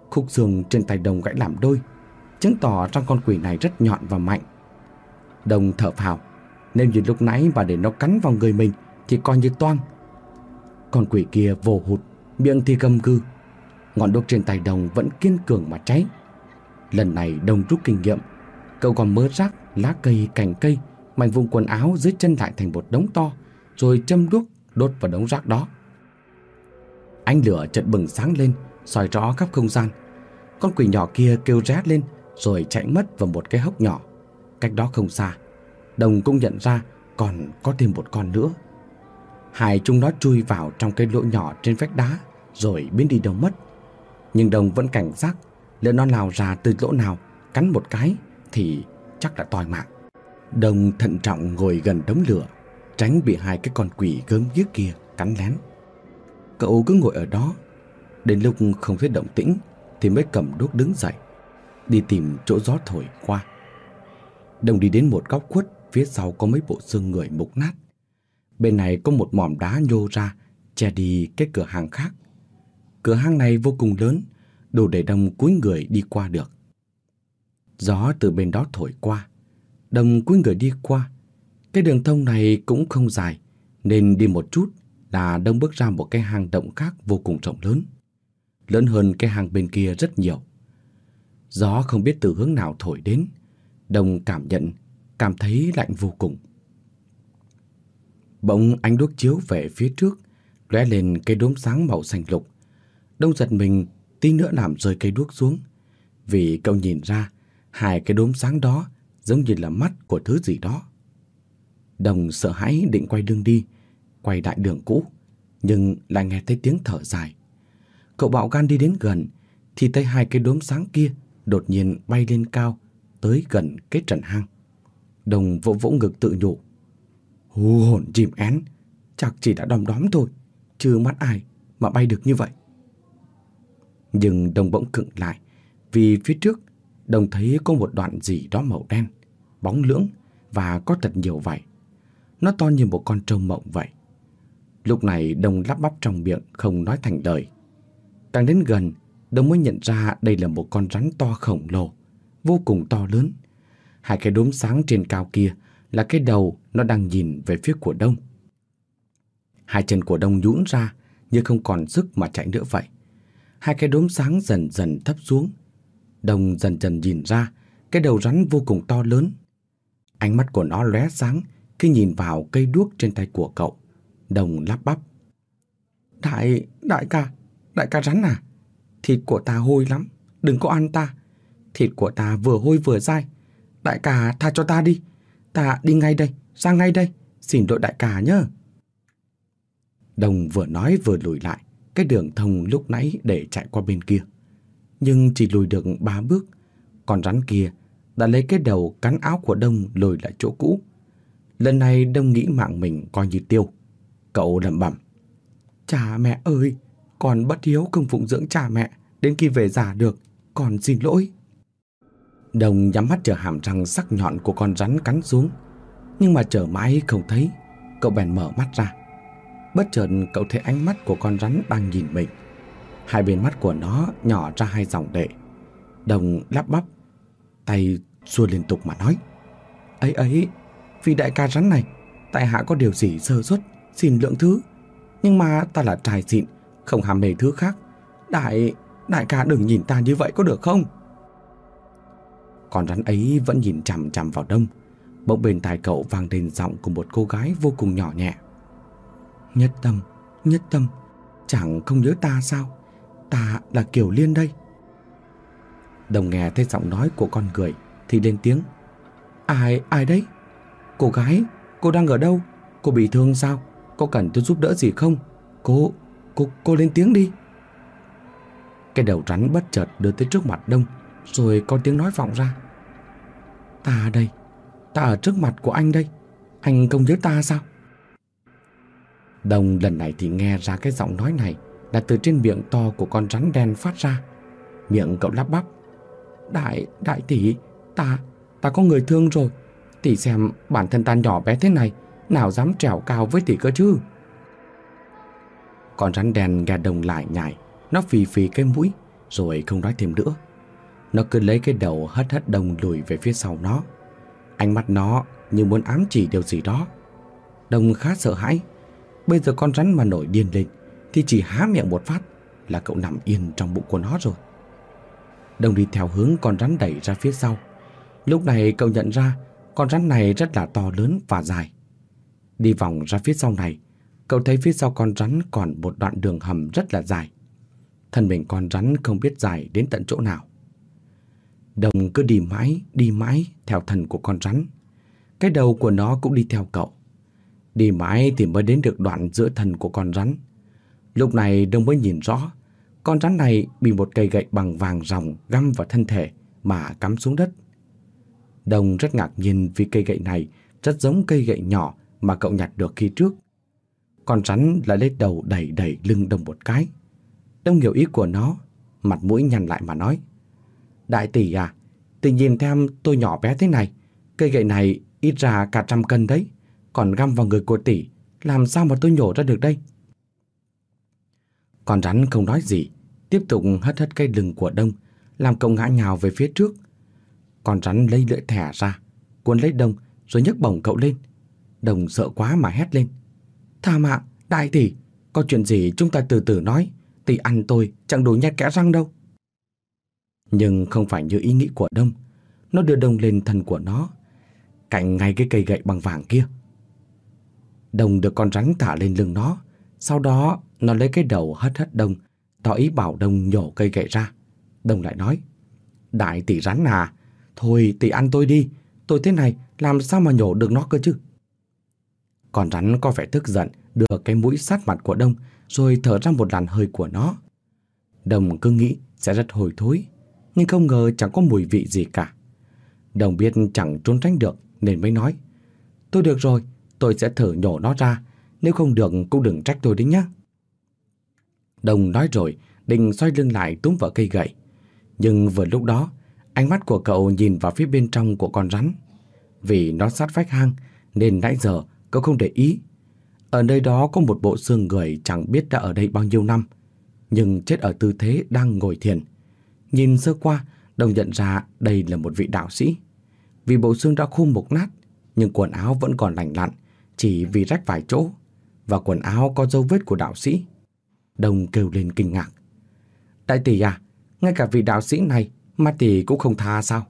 Khúc xương trên tay Đồng gãy làm đôi, chứng tỏ răng con quỷ này rất nhọn và mạnh. Đồng thở phào, nếu như lúc nãy mà để nó cắn vào người mình thì coi như toang. Con quỷ kia vồ hụt, miệng thì gầm gừ. Ngọn đuốc trên tay Đồng vẫn kiên cường mà cháy. Lần này Đồng rút kinh nghiệm, cậu còn mớ rác, lá cây, cành cây, mảnh vụn quần áo dưới chân lại thành một đống to, rồi châm đuốc đốt vào đống rác đó. Ánh lửa chợt bừng sáng lên, soi rõ khắp không gian. Con quỷ nhỏ kia kêu ré lên rồi chạy mất vào một cái hốc nhỏ. Cách đó không xa, Đồng cũng nhận ra còn có thêm một con nữa. Hai chúng nó chui vào trong cái lỗ nhỏ trên vách đá rồi biến đi đâu mất. Nhưng Đồng vẫn cảnh giác, lỡ nó lao ra từ lỗ nào cắn một cái thì chắc là toi mạng. Đồng thận trọng ngồi gần đống lửa, tránh bị hai cái con quỷ gớm ghiếc kia cắn lén. Cậu cứ ngồi ở đó, đến lúc không thấy động tĩnh thì mới cầm đuốc đứng dậy, đi tìm chỗ gió thổi qua. Đồng đi đến một góc khuất, phía sau có mấy bộ xương người mục nát. Bên này có một mỏm đá nhô ra, che đi cái cửa hàng khác. Cửa hàng này vô cùng lớn, đủ để Đồng cúi người đi qua được. Gió từ bên đó thổi qua, Đồng cúi người đi qua. Cái đường thông này cũng không dài, nên đi một chút là Đồng bước ra một cái hang động khác vô cùng rộng lớn, lớn hơn cái hang bên kia rất nhiều. Gió không biết từ hướng nào thổi đến, Đồng cảm nhận, cảm thấy lạnh vô cùng. Bỗng ánh đuốc chiếu về phía trước, lóe lên cái đốm sáng màu xanh lục. Đồng giật mình, tí nữa làm rơi cây đuốc xuống, vì cậu nhìn ra hai cái đốm sáng đó giống như là mắt của thứ gì đó. Đồng sợ hãi định quay lưng đi, quay lại đường cũ, nhưng lại nghe thấy tiếng thở dài. Cậu bạo gan đi đến gần thì thấy hai cái đốm sáng kia đột nhiên bay lên cao, tới gần cái trần hang. Đồng vỗ vỗ ngực tự nhủ, hú hồn chim én, chắc chỉ đã đom đóm thôi, chứ mắt ai mà bay được như vậy. Nhưng Đồng bỗng khựng lại, vì phía trước Đồng thấy có một đoạn gì đó màu đen, bóng lưỡng và có thật nhiều vảy. Nó to như một con trâu mộng vậy. Lúc này Đồng lắp bắp trong miệng không nói thành lời. Càng đến gần, Đồng mới nhận ra đây là một con rắn to khổng lồ, vô cùng to lớn. Hai cái đốm sáng trên cao kia là cái đầu nó đang nhìn về phía của Đông. Hai chân của Đông nhũn ra như không còn sức mà chạy nữa vậy. Hai cái đốm sáng dần dần thấp xuống. Đồng dần dần nhìn ra cái đầu rắn vô cùng to lớn. Ánh mắt của nó lóe sáng khi nhìn vào cây đuốc trên tay của cậu. Đồng lắp bắp, Đại, đại ca, đại ca rắn à? Thịt của ta hôi lắm, đừng có ăn ta. Thịt của ta vừa hôi vừa dai. Đại ca tha cho ta đi. Ta đi ngay đây, sang ngay đây. Xin lỗi đại ca nhé. Đồng vừa nói vừa lùi lại cái đường thông lúc nãy để chạy qua bên kia. Nhưng chỉ lùi được ba bước, con rắn kia đã lấy cái đầu cắn áo của Đông lùi lại chỗ cũ. Lần này Đông nghĩ mạng mình coi như tiêu. Cậu lẩm bẩm, cha mẹ ơi, con bất hiếu không phụng dưỡng cha mẹ, đến khi về già được, con xin lỗi. Đồng nhắm mắt chờ hàm răng sắc nhọn của con rắn cắn xuống, nhưng mà chờ mãi không thấy. Cậu bèn mở mắt ra. Bất chợt cậu thấy ánh mắt của con rắn đang nhìn mình. Hai bên mắt của nó nhỏ ra hai dòng lệ. Đồng lắp bắp, tay xua liên tục mà nói, ấy ấy, vì đại ca rắn này, tại hạ có điều gì sơ suất, xin lượng thứ. Nhưng mà ta là trai xịn, không ham mê thứ khác. Đại, đại ca đừng nhìn ta như vậy có được không? Con rắn ấy vẫn nhìn chằm chằm vào Đông. Bỗng bên tai cậu vang lên giọng của một cô gái vô cùng nhỏ nhẹ, Nhất Tâm, Nhất Tâm, chẳng không nhớ ta sao? Ta là Kiều Liên đây. Đồng nghe thấy giọng nói của con người thì lên tiếng, Ai, ai đấy? Cô gái, cô đang ở đâu? Cô bị thương sao? Có cần tôi giúp đỡ gì không? Cô, cô, cô lên tiếng đi. Cái đầu rắn bất chợt đưa tới trước mặt Đông, rồi có tiếng nói vọng ra, Ta đây, ta ở trước mặt của anh đây. Anh không nhớ ta sao? Đông lần này thì nghe ra cái giọng nói này là từ trên miệng to của con rắn đen phát ra. Miệng cậu lắp bắp, Đại, đại tỷ, ta, ta có người thương rồi. Tỷ xem bản thân ta nhỏ bé thế này, nào dám trèo cao với tỷ cơ chứ? Con rắn đen nghe Đồng lại nhải, nó phì phì cái mũi, rồi không nói thêm nữa. Nó cứ lấy cái đầu hất hất Đông lùi về phía sau nó. Ánh mắt nó như muốn ám chỉ điều gì đó. Đông khá sợ hãi. Bây giờ con rắn mà nổi điên lên thì chỉ há miệng một phát là cậu nằm yên trong bụng của nó rồi. Đông đi theo hướng con rắn đẩy ra phía sau. Lúc này cậu nhận ra con rắn này rất là to lớn và dài. Đi vòng ra phía sau này, cậu thấy phía sau con rắn còn một đoạn đường hầm rất là dài. Thân mình con rắn không biết dài đến tận chỗ nào. Đông cứ đi mãi, đi mãi theo thân của con rắn. Cái đầu của nó cũng đi theo cậu. Đi mãi thì mới đến được đoạn giữa thân của con rắn. Lúc này Đông mới nhìn rõ, con rắn này bị một cây gậy bằng vàng ròng găm vào thân thể mà cắm xuống đất. Đông rất ngạc nhiên vì cây gậy này rất giống cây gậy nhỏ mà cậu nhặt được khi trước. Con rắn lại lấy đầu đẩy đẩy lưng Đông một cái. Đông hiểu ý của nó, mặt mũi nhăn lại mà nói: Đại tỷ à, tỷ nhìn thêm tôi nhỏ bé thế này, cây gậy này ít ra cả trăm cân đấy, còn găm vào người của tỷ, làm sao mà tôi nhổ ra được đây? Con rắn không nói gì, tiếp tục hất hất cái lưng của Đông, làm cậu ngã nhào về phía trước. Con rắn lấy lưỡi thẻ ra, cuốn lấy Đông rồi nhấc bổng cậu lên. Đông sợ quá mà hét lên: Tha mạng, đại tỷ, có chuyện gì chúng ta từ từ nói, tỷ ăn tôi chẳng đủ nhét kẽ răng đâu. Nhưng không phải như ý nghĩ của Đông. Nó đưa Đông lên thân của nó, cạnh ngay cái cây gậy bằng vàng kia. Đông được con rắn thả lên lưng nó. Sau đó nó lấy cái đầu hất hất Đông, tỏ ý bảo Đông nhổ cây gậy ra. Đông lại nói: Đại tỷ rắn à, thôi tỷ ăn tôi đi, tôi thế này làm sao mà nhổ được nó cơ chứ. Con rắn có vẻ tức giận, đưa cái mũi sát mặt của Đông rồi thở ra một làn hơi của nó. Đông cứ nghĩ sẽ rất hôi thối, nhưng không ngờ chẳng có mùi vị gì cả. Đông biết chẳng trốn tránh được nên mới nói: Tôi được rồi, tôi sẽ thử nhổ nó ra, nếu không được cũng đừng trách tôi đấy nhá. Đông nói rồi định xoay lưng lại túm vào cây gậy. Nhưng vừa lúc đó, ánh mắt của cậu nhìn vào phía bên trong của con rắn. Vì nó sát vách hang nên nãy giờ cậu không để ý. Ở nơi đó có một bộ xương người chẳng biết đã ở đây bao nhiêu năm, nhưng chết ở tư thế đang ngồi thiền. Nhìn sơ qua, Đông nhận ra đây là một vị đạo sĩ. Vì bộ xương đã khô mục nát, nhưng quần áo vẫn còn lành lặn, chỉ vì rách vài chỗ, và quần áo có dấu vết của đạo sĩ. Đông kêu lên kinh ngạc: Đại tỷ à, ngay cả vị đạo sĩ này mà tỷ cũng không tha sao?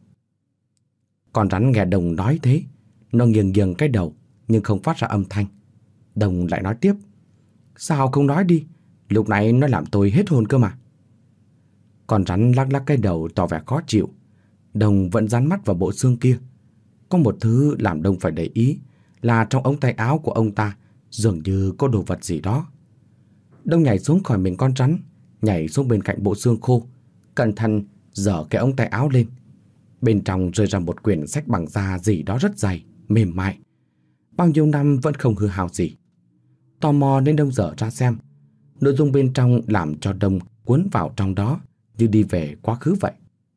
Con rắn nghe Đông nói thế, nó nghiêng nghiêng cái đầu nhưng không phát ra âm thanh. Đông lại nói tiếp: Sao không nói đi, lúc nãy nó làm tôi hết hồn cơ mà. Con rắn lắc lắc cái đầu tỏ vẻ khó chịu. Đông vẫn dán mắt vào bộ xương kia. Có một thứ làm Đông phải để ý là trong ống tay áo của ông ta dường như có đồ vật gì đó. Đông nhảy xuống khỏi mình con rắn, nhảy xuống bên cạnh bộ xương khô, cẩn thận giở cái ống tay áo lên. Bên trong rơi ra một quyển sách bằng da gì đó rất dày, mềm mại, bao nhiêu năm vẫn không hư hao gì. Tò mò nên Đông dở ra xem. Nội dung bên trong làm cho Đông cuốn vào trong đó như đi về quá khứ vậy.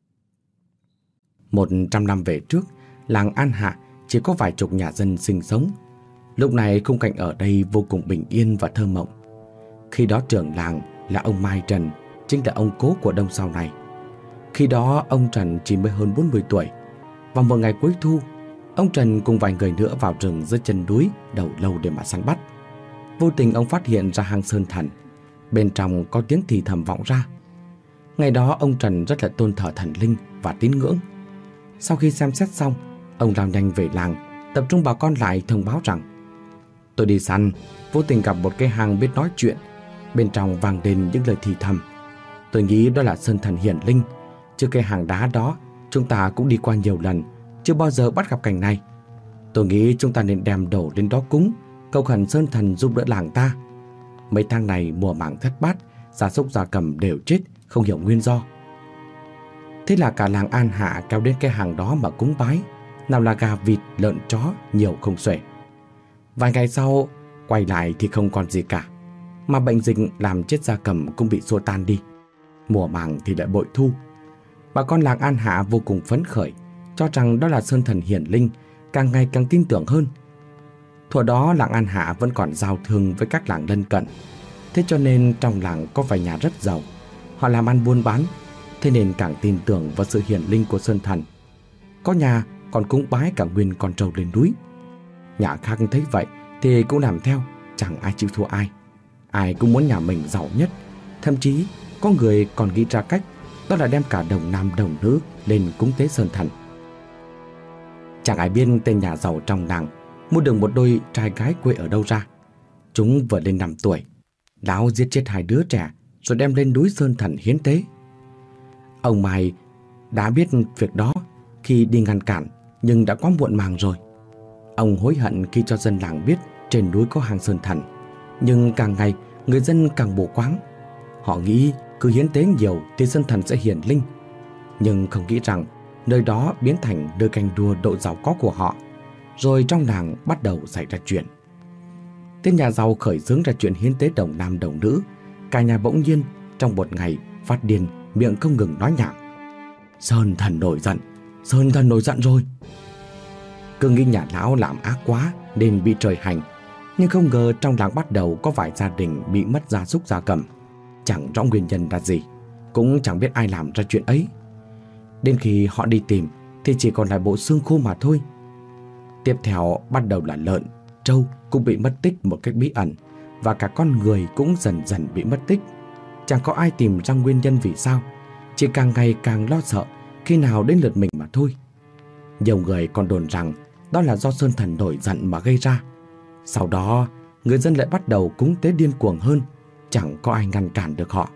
Một trăm năm về trước, làng An Hạ chỉ có vài chục nhà dân sinh sống. Lúc này khung cảnh ở đây vô cùng bình yên và thơ mộng. Khi đó trưởng làng là ông Mai Trần, chính là ông cố của Đông sau này. Khi đó ông Trần chỉ mới hơn bốn mươi tuổi. Vào một ngày cuối thu, ông Trần cùng vài người nữa vào rừng dưới chân núi đầu lâu để mà săn bắt. Vô tình ông phát hiện ra hang Sơn Thần. Bên trong có tiếng thì thầm vọng ra. Ngày đó ông Trần rất là tôn thờ thần linh và tín ngưỡng. Sau khi xem xét xong, ông lao nhanh về làng, tập trung bà con lại thông báo rằng: Tôi đi săn, vô tình gặp một cái hang biết nói chuyện. Bên trong vang lên những lời thì thầm. Tôi nghĩ đó là Sơn Thần hiển linh. Trước cái hang đá đó, chúng ta cũng đi qua nhiều lần, chưa bao giờ bắt gặp cảnh này. Tôi nghĩ chúng ta nên đem đồ lên đó cúng, cầu khẩn Sơn Thần giúp đỡ làng ta. Mấy tháng này mùa màng thất bát, gia súc gia cầm đều chết, không hiểu nguyên do. Thế là cả làng An Hạ kéo đến cái hang đó mà cúng bái. Nào là gà, vịt, lợn, chó, nhiều không xuể. Vài ngày sau, quay lại thì không còn gì cả. Mà bệnh dịch làm chết gia cầm cũng bị xua tan đi. Mùa màng thì lại bội thu. Bà con làng An Hạ vô cùng phấn khởi, cho rằng đó là Sơn Thần hiển linh, càng ngày càng tin tưởng hơn. Thuở đó làng An Hạ vẫn còn giao thương với các làng lân cận. Thế cho nên trong làng có vài nhà rất giàu. Họ làm ăn buôn bán, thế nên càng tin tưởng vào sự hiển linh của sơn thần. Có nhà còn cúng bái cả nguyên con trâu lên núi. Nhà khác thấy vậy thì cũng làm theo, chẳng ai chịu thua ai. Ai cũng muốn nhà mình giàu nhất. Thậm chí có người còn nghĩ ra cách, đó là đem cả đồng nam đồng nữ lên cúng tế sơn thần. Chẳng ai biết tên nhà giàu trong làng mua được một đôi trai gái quê ở đâu ra. Chúng vừa lên năm tuổi, lão giết chết hai đứa trẻ rồi đem lên núi sơn thần hiến tế. Ông Mai đã biết việc đó khi đi ngăn cản, nhưng đã quá muộn màng rồi. Ông hối hận khi cho dân làng biết trên núi có hang sơn thần. Nhưng càng ngày người dân càng mù quáng. Họ nghĩ cứ hiến tế nhiều thì sơn thần sẽ hiển linh, nhưng không nghĩ rằng nơi đó biến thành nơi canh đua độ giàu có của họ. Rồi trong làng bắt đầu xảy ra chuyện. Tên nhà giàu khởi xướng ra chuyện hiến tế đồng nam đồng nữ. Cả nhà bỗng nhiên trong một ngày phát điên, miệng không ngừng nói nhảm. Sơn thần nổi giận, sơn thần nổi giận rồi. Cứ nghĩ nhà lão làm ác quá nên bị trời hành. Nhưng không ngờ trong làng bắt đầu có vài gia đình bị mất gia súc gia cầm. Chẳng rõ nguyên nhân là gì, cũng chẳng biết ai làm ra chuyện ấy. Đến khi họ đi tìm thì chỉ còn lại bộ xương khô mà thôi. Tiếp theo bắt đầu là lợn, trâu cũng bị mất tích một cách bí ẩn. Và cả con người cũng dần dần bị mất tích. Chẳng có ai tìm ra nguyên nhân vì sao, chỉ càng ngày càng lo sợ khi nào đến lượt mình mà thôi. Nhiều người còn đồn rằng đó là do sơn thần nổi giận mà gây ra. Sau đó người dân lại bắt đầu cúng tế điên cuồng hơn, chẳng có ai ngăn cản được họ.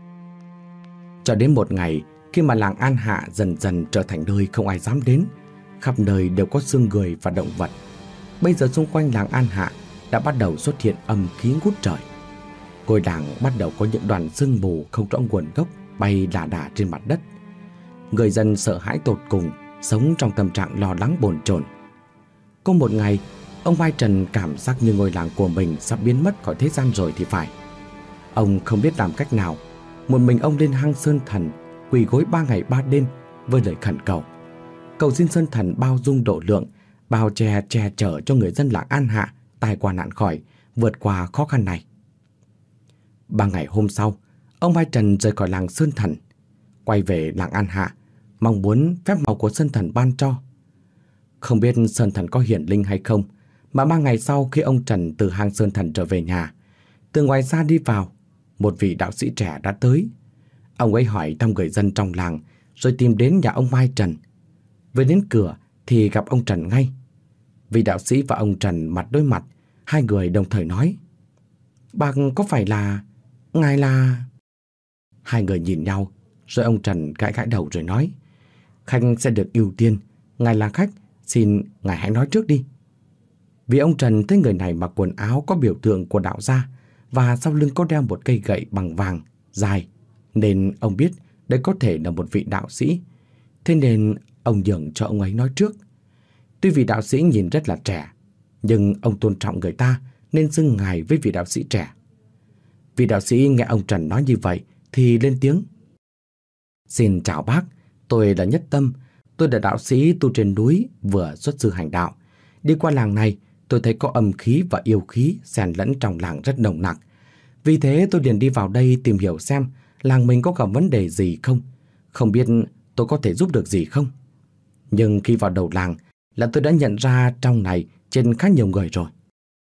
Cho đến một ngày, khi mà làng An Hạ dần dần trở thành nơi không ai dám đến, khắp nơi đều có xương người và động vật. Bây giờ xung quanh làng An Hạ đã bắt đầu xuất hiện âm khí ngút trời. Ngôi làng bắt đầu có những đoàn sương mù không rõ nguồn gốc bay lả đả trên mặt đất. Người dân sợ hãi tột cùng, sống trong tâm trạng lo lắng bồn chồn. Có một ngày, ông Mai Trần cảm giác như ngôi làng của mình sắp biến mất khỏi thế gian rồi thì phải. Ông không biết làm cách nào, một mình ông lên hang sơn thần, quỳ gối ba ngày ba đêm với lời khẩn cầu. Cầu xin sơn thần bao dung độ lượng, bao che che chở cho người dân làng An Hạ tai qua nạn khỏi, vượt qua khó khăn này. Ba ngày hôm sau, ông Mai Trần rời khỏi làng sơn thần, quay về làng An Hạ, mong muốn phép màu của sơn thần ban cho. Không biết sơn thần có hiển linh hay không, mà ba ngày sau khi ông Trần từ hang sơn thần trở về nhà, từ ngoài ra đi vào, một vị đạo sĩ trẻ đã tới. Ông ấy hỏi thăm người dân trong làng, rồi tìm đến nhà ông Mai Trần. Về đến cửa thì gặp ông Trần ngay. Vị đạo sĩ và ông Trần mặt đối mặt, hai người đồng thời nói: "Bác có phải là... ngài là..." Hai người nhìn nhau, rồi ông Trần gãi gãi đầu rồi nói: "Khách sẽ được ưu tiên, ngài là khách, xin ngài hãy nói trước đi." Vì ông Trần thấy người này mặc quần áo có biểu tượng của đạo gia và sau lưng có đeo một cây gậy bằng vàng dài, nên ông biết đây có thể là một vị đạo sĩ. Thế nên ông nhường cho ông ấy nói trước. Tuy vị đạo sĩ nhìn rất là trẻ, nhưng ông tôn trọng người ta nên xưng ngài với vị đạo sĩ trẻ. Vị đạo sĩ nghe ông Trần nói như vậy thì lên tiếng: "Xin chào bác, tôi là Nhất Tâm. Tôi là đạo sĩ tu trên núi, vừa xuất sư hành đạo. Đi qua làng này, tôi thấy có âm khí và yêu khí xen lẫn trong làng rất nồng nặc. Vì thế tôi liền đi vào đây tìm hiểu xem làng mình có gặp vấn đề gì không. Không biết tôi có thể giúp được gì không. Nhưng khi vào đầu làng là tôi đã nhận ra trong này trên khá nhiều người rồi."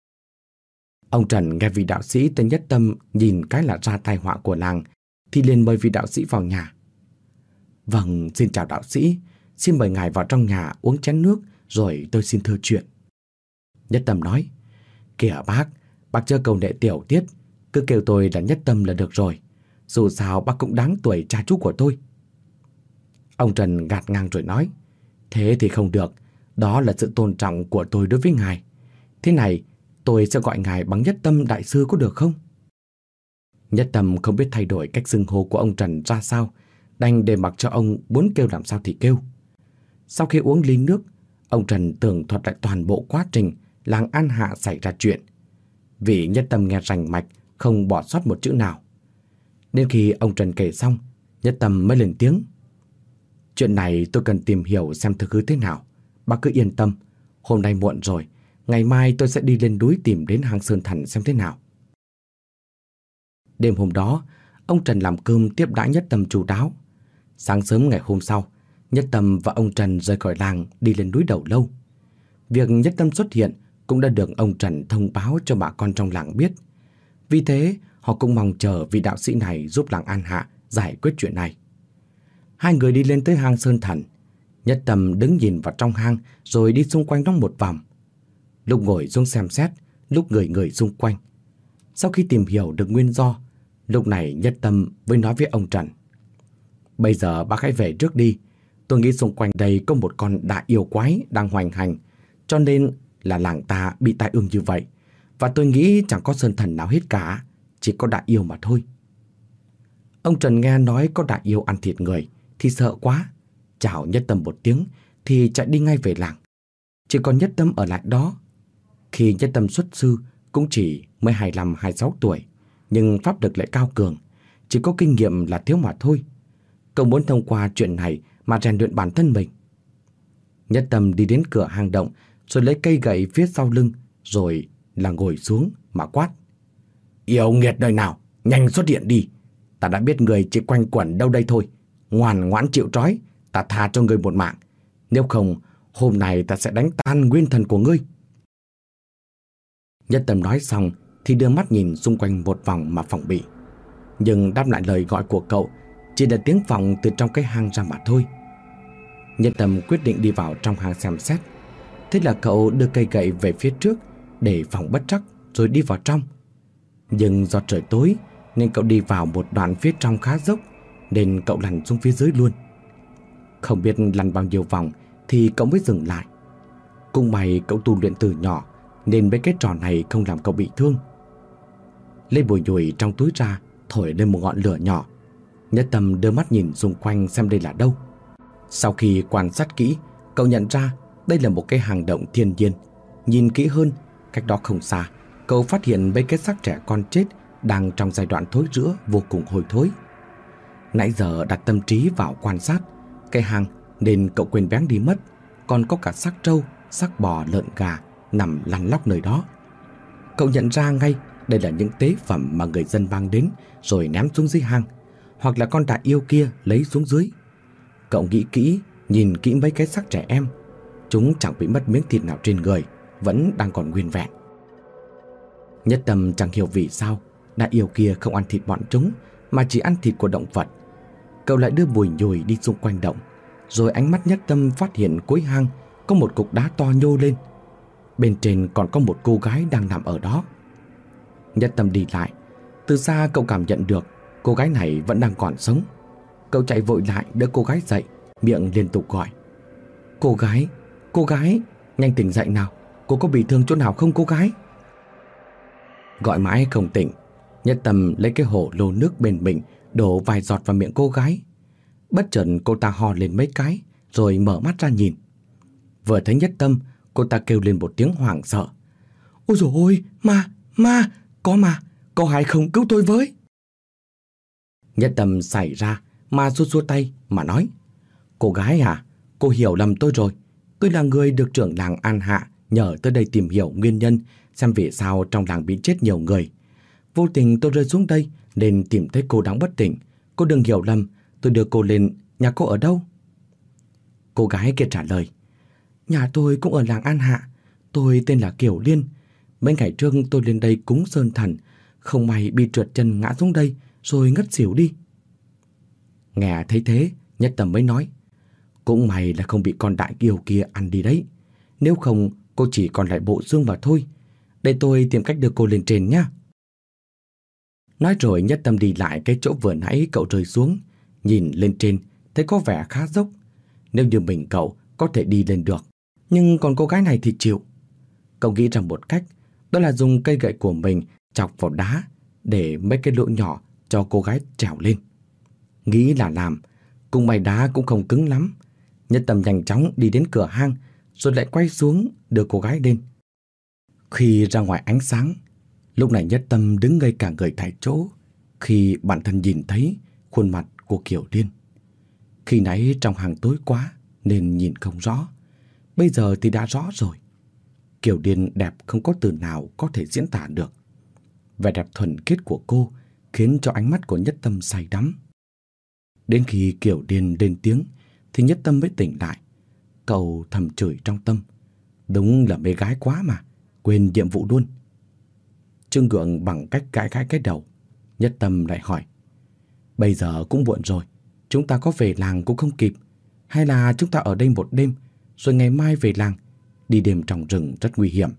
Ông Trần nghe vị đạo sĩ tên Nhất Tâm nhìn cái là ra tai họa của làng, thì liền mời vị đạo sĩ vào nhà. "Vâng, xin chào đạo sĩ, xin mời ngài vào trong nhà uống chén nước rồi tôi xin thưa chuyện." Nhất Tâm nói: "Kìa bác, bác chớ cầu nệ tiểu tiết, cứ kêu tôi là Nhất Tâm là được rồi. Dù sao bác cũng đáng tuổi cha chú của tôi." Ông Trần gạt ngang rồi nói: "Thế thì không được, đó là sự tôn trọng của tôi đối với ngài. Thế này, tôi sẽ gọi ngài bằng Nhất Tâm đại sư có được không?" Nhất Tâm không biết thay đổi cách xưng hô của ông Trần ra sao, đành để mặc cho ông muốn kêu làm sao thì kêu. Sau khi uống ly nước, ông Trần tường thuật lại toàn bộ quá trình làng An Hạ xảy ra chuyện. Vị Nhất Tâm nghe rành mạch, không bỏ sót một chữ nào. Nên khi ông Trần kể xong, Nhất Tâm mới lên tiếng: "Chuyện này tôi cần tìm hiểu xem thực hư thế nào. Bác cứ yên tâm, hôm nay muộn rồi, ngày mai tôi sẽ đi lên núi tìm đến hang sơn thần xem thế nào." Đêm hôm đó, ông Trần làm cơm tiếp đãi Nhất Tâm chu đáo. Sáng sớm ngày hôm sau, Nhất Tâm và ông Trần rời khỏi làng đi lên núi Đầu Lâu. Việc Nhất Tâm xuất hiện cũng đã được ông Trần thông báo cho bà con trong làng biết. Vì thế, họ cũng mong chờ vị đạo sĩ này giúp làng An Hạ giải quyết chuyện này. Hai người đi lên tới hang Sơn Thần. Nhất Tâm đứng nhìn vào trong hang rồi đi xung quanh nó một vòng. Lúc ngồi xuống xem xét, lúc người người xung quanh. Sau khi tìm hiểu được nguyên do, lúc này Nhất Tâm mới nói với ông Trần: "Bây giờ bác hãy về trước đi. Tôi nghĩ xung quanh đây có một con đại yêu quái đang hoành hành, cho nên là làng ta bị tai ương như vậy. Và tôi nghĩ chẳng có sơn thần nào hết cả, chỉ có đại yêu mà thôi." Ông Trần nghe nói có đại yêu ăn thịt người thì sợ quá, chào Nhất Tâm một tiếng thì chạy đi ngay về làng. Chỉ còn Nhất Tâm ở lại đó. Khi Nhất Tâm xuất sư cũng chỉ mới hai mươi lăm hai mươi sáu tuổi, nhưng pháp lực lại cao cường, chỉ có kinh nghiệm là thiếu mà thôi. Cậu muốn thông qua chuyện này mà rèn luyện bản thân mình. Nhất Tâm đi đến cửa hang động rồi lấy cây gậy phía sau lưng, rồi là ngồi xuống mà quát: "Yêu nghiệt đời nào, nhanh xuất hiện đi. Ta đã biết người chỉ quanh quẩn đâu đây thôi. Ngoan ngoãn chịu trói, ta tha cho ngươi một mạng. Nếu không, hôm nay ta sẽ đánh tan nguyên thần của ngươi." Nhất Tâm nói xong thì đưa mắt nhìn xung quanh một vòng mà phòng bị. Nhưng đáp lại lời gọi của cậu chỉ là tiếng vọng từ trong cái hang ra mà thôi. Nhất Tâm quyết định đi vào trong hang xem xét. Thế là cậu đưa cây gậy về phía trước để phòng bất trắc rồi đi vào trong. Nhưng do trời tối nên cậu đi vào một đoạn phía trong khá dốc, nên cậu lăn xuống phía dưới luôn. Không biết lăn bao nhiêu vòng thì cậu mới dừng lại. Cũng may cậu tu luyện từ nhỏ nên mấy cái trò này không làm cậu bị thương. Lấy bùi nhùi trong túi ra, thổi lên một ngọn lửa nhỏ. Nhất Tâm đưa mắt nhìn xung quanh xem đây là đâu. Sau khi quan sát kỹ, cậu nhận ra đây là một cái hang động thiên nhiên. Nhìn kỹ hơn, cách đó không xa, cậu phát hiện mấy cái xác trẻ con chết đang trong giai đoạn thối rữa vô cùng hôi thối. Nãy giờ đặt tâm trí vào quan sát cái hang nên cậu quên bén đi mất, còn có cả xác trâu, xác bò, lợn gà nằm lăn lóc nơi đó. Cậu nhận ra ngay đây là những tế phẩm mà người dân mang đến rồi ném xuống dưới hang, hoặc là con đại yêu kia lấy xuống dưới. Cậu nghĩ kỹ, nhìn kỹ mấy cái xác trẻ em, chúng chẳng bị mất miếng thịt nào trên người, vẫn đang còn nguyên vẹn. Nhất Tâm chẳng hiểu vì sao đại yêu kia không ăn thịt bọn chúng mà chỉ ăn thịt của động vật. Cậu lại đưa bùi nhùi đi xung quanh động, rồi ánh mắt Nhất Tâm phát hiện cuối hang có một cục đá to nhô lên. Bên trên còn có một cô gái đang nằm ở đó. Nhất Tâm đi lại. Từ xa cậu cảm nhận được cô gái này vẫn đang còn sống. Cậu chạy vội lại đỡ cô gái dậy, miệng liên tục gọi: "Cô gái, cô gái, nhanh tỉnh dậy nào, cô có bị thương chỗ nào không cô gái?" Gọi mãi không tỉnh. Nhất Tâm lấy cái hổ lô nước bên mình đổ vài giọt vào miệng cô gái. Bất chợt cô ta hò lên mấy cái rồi mở mắt ra nhìn. Vừa thấy Nhất Tâm, cô ta kêu lên một tiếng hoảng sợ: "Ôi dồi ôi, ma, ma, có ma, có ai không cứu tôi với?" Nhất Tâm xảy ra mà xua xua tay mà nói: "Cô gái à, cô hiểu lầm tôi rồi. Tôi là người được trưởng làng An Hạ nhờ tới đây tìm hiểu nguyên nhân, xem vì sao trong làng bị chết nhiều người. Vô tình tôi rơi xuống đây nên tìm thấy cô đang bất tỉnh. Cô đừng hiểu lầm, tôi đưa cô lên. Nhà cô ở đâu?" Cô gái kia trả lời: "Nhà tôi cũng ở làng An Hạ. Tôi tên là Kiều Liên. Mấy ngày trước tôi lên đây cúng sơn thần, không may bị trượt chân ngã xuống đây rồi ngất xỉu đi." Nghe thấy thế, Nhất Tâm mới nói: "Cũng may là không bị con đại yêu kia ăn đi đấy. Nếu không cô chỉ còn lại bộ xương mà thôi. Để tôi tìm cách đưa cô lên trên nhé." Nói rồi Nhất Tâm đi lại cái chỗ vừa nãy cậu rơi xuống. Nhìn lên trên thấy có vẻ khá dốc. Nếu như mình cậu có thể đi lên được, nhưng còn cô gái này thì chịu. Cậu nghĩ ra một cách, đó là dùng cây gậy của mình chọc vào đá để mấy cái lỗ nhỏ cho cô gái trèo lên. Nghĩ là làm, cùng may đá cũng không cứng lắm. Nhất Tâm nhanh chóng đi đến cửa hang rồi lại quay xuống đưa cô gái lên. Khi ra ngoài ánh sáng, lúc này Nhất Tâm đứng ngây cả người tại chỗ khi bản thân nhìn thấy khuôn mặt của Kiều Liên. Khi nãy trong hang tối quá nên nhìn không rõ, bây giờ thì đã rõ rồi. Kiều Liên đẹp không có từ nào có thể diễn tả được. Vẻ đẹp thuần khiết của cô khiến cho ánh mắt của Nhất Tâm say đắm. Đến khi Kiều Điên lên tiếng thì Nhất Tâm mới tỉnh lại. Cậu thầm chửi trong tâm. Đúng là mê gái quá mà, quên nhiệm vụ luôn. Trương Gượng bằng cách gãi gãi cái đầu. Nhất Tâm lại hỏi: Bây giờ cũng muộn rồi, chúng ta có về làng cũng không kịp. Hay là chúng ta ở đây một đêm, rồi ngày mai về làng? Đi đêm trong rừng rất nguy hiểm.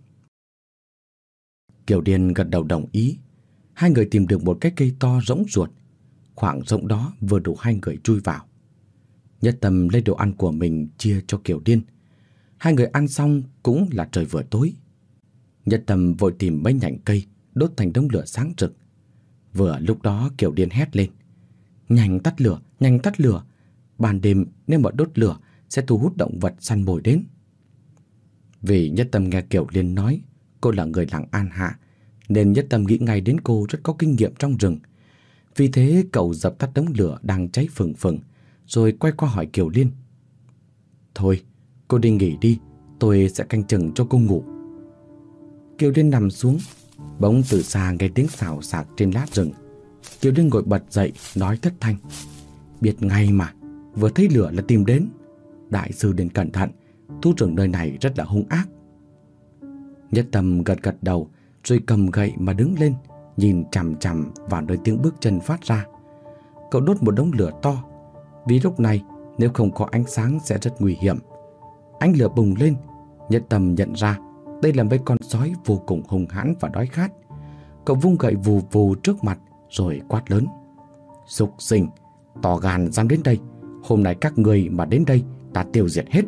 Kiều Điên gật đầu đồng ý. Hai người tìm được một cái cây to rỗng ruột. Khoảng rỗng đó vừa đủ hai người chui vào. Nhất Tâm lấy đồ ăn của mình chia cho Kiều Điên. Hai người ăn xong cũng là trời vừa tối. Nhất Tâm vội tìm mấy nhành cây đốt thành đống lửa sáng rực. Vừa lúc đó Kiều Điên hét lên: Nhanh tắt lửa, nhanh tắt lửa. Ban đêm nếu mà đốt lửa sẽ thu hút động vật săn mồi đến. Vì Nhất Tâm nghe Kiều Điên nói cô là người làng An Hạ, nên Nhất Tâm nghĩ ngay đến cô rất có kinh nghiệm trong rừng. Vì thế cậu dập tắt đống lửa đang cháy phừng phừng, rồi quay qua hỏi Kiều Điên: Thôi, cô đi nghỉ đi, tôi sẽ canh chừng cho cô ngủ. Kiều Điên nằm xuống. Bỗng từ xa nghe tiếng xào xạc trên lá rừng. Kiều Điên ngồi bật dậy nói thất thanh: Biết ngay mà, vừa thấy lửa là tìm đến. Đại sư nên cẩn thận, thú rừng nơi này rất là hung ác. Nhất Tâm gật gật đầu, rồi cầm gậy mà đứng lên, nhìn chằm chằm vào nơi tiếng bước chân phát ra. Cậu đốt một đống lửa to, vì lúc này nếu không có ánh sáng sẽ rất nguy hiểm. Ánh lửa bùng lên. Nhất Tâm nhận ra đây là mấy con sói vô cùng hung hãn và đói khát. Cậu vung gậy vù vù trước mặt rồi quát lớn: Súc sinh, to gan dám đến đây, hôm nay các người mà đến đây ta tiêu diệt hết.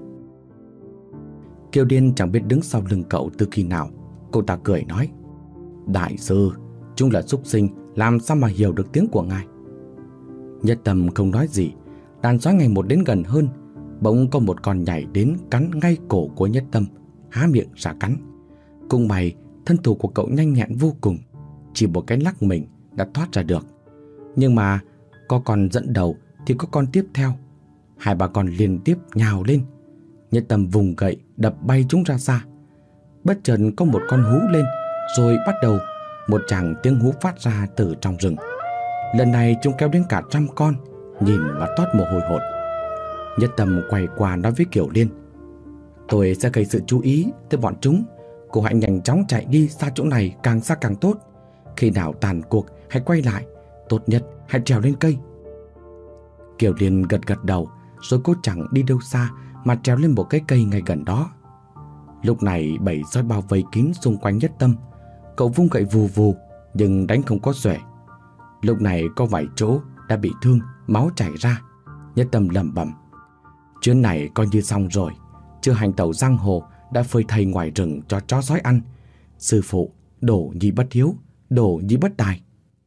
Kiều Điên chẳng biết đứng sau lưng cậu từ khi nào. Cô ta cười nói: Đại sư, chúng là súc sinh, làm sao mà hiểu được tiếng của ngài? Nhất Tâm không nói gì. Đàn sói ngày một đến gần hơn. Bỗng có một con nhảy đến cắn ngay cổ của Nhất Tâm, há miệng ra cắn. Cũng may thân thủ của cậu nhanh nhẹn vô cùng, chỉ một cái lắc mình đã thoát ra được. Nhưng mà có con dẫn đầu thì có con tiếp theo. Hai ba con liên tiếp nhào lên. Nhất Tâm vùng gậy đập bay chúng ra xa. Bất chợt có một con hú lên, rồi bắt đầu một tràng tiếng hú phát ra từ trong rừng. Lần này chúng kéo đến cả trăm con, nhìn mà toát mồ hôi hột. Nhất Tâm quay qua nói với Kiều Điên: Tôi sẽ gây sự chú ý tới bọn chúng. Cô hãy nhanh chóng chạy đi xa chỗ này, càng xa càng tốt. Khi nào tàn cuộc hãy quay lại. Tốt nhất hãy trèo lên cây. Kiều Điên gật gật đầu, rồi cô chẳng đi đâu xa mà trèo lên một cái cây ngay gần đó. Lúc này bầy sói bao vây kín xung quanh Nhất Tâm. Cậu vung gậy vù vù nhưng đánh không có xuể. Lúc này có vài chỗ đã bị thương, máu chảy ra. Nhất Tâm lẩm bẩm: Chuyến này coi như xong rồi. Chưa hành tẩu giang hồ đã phơi thây ngoài rừng cho chó sói ăn. Sư phụ, đổ nhi bất hiếu, đổ nhi bất tài.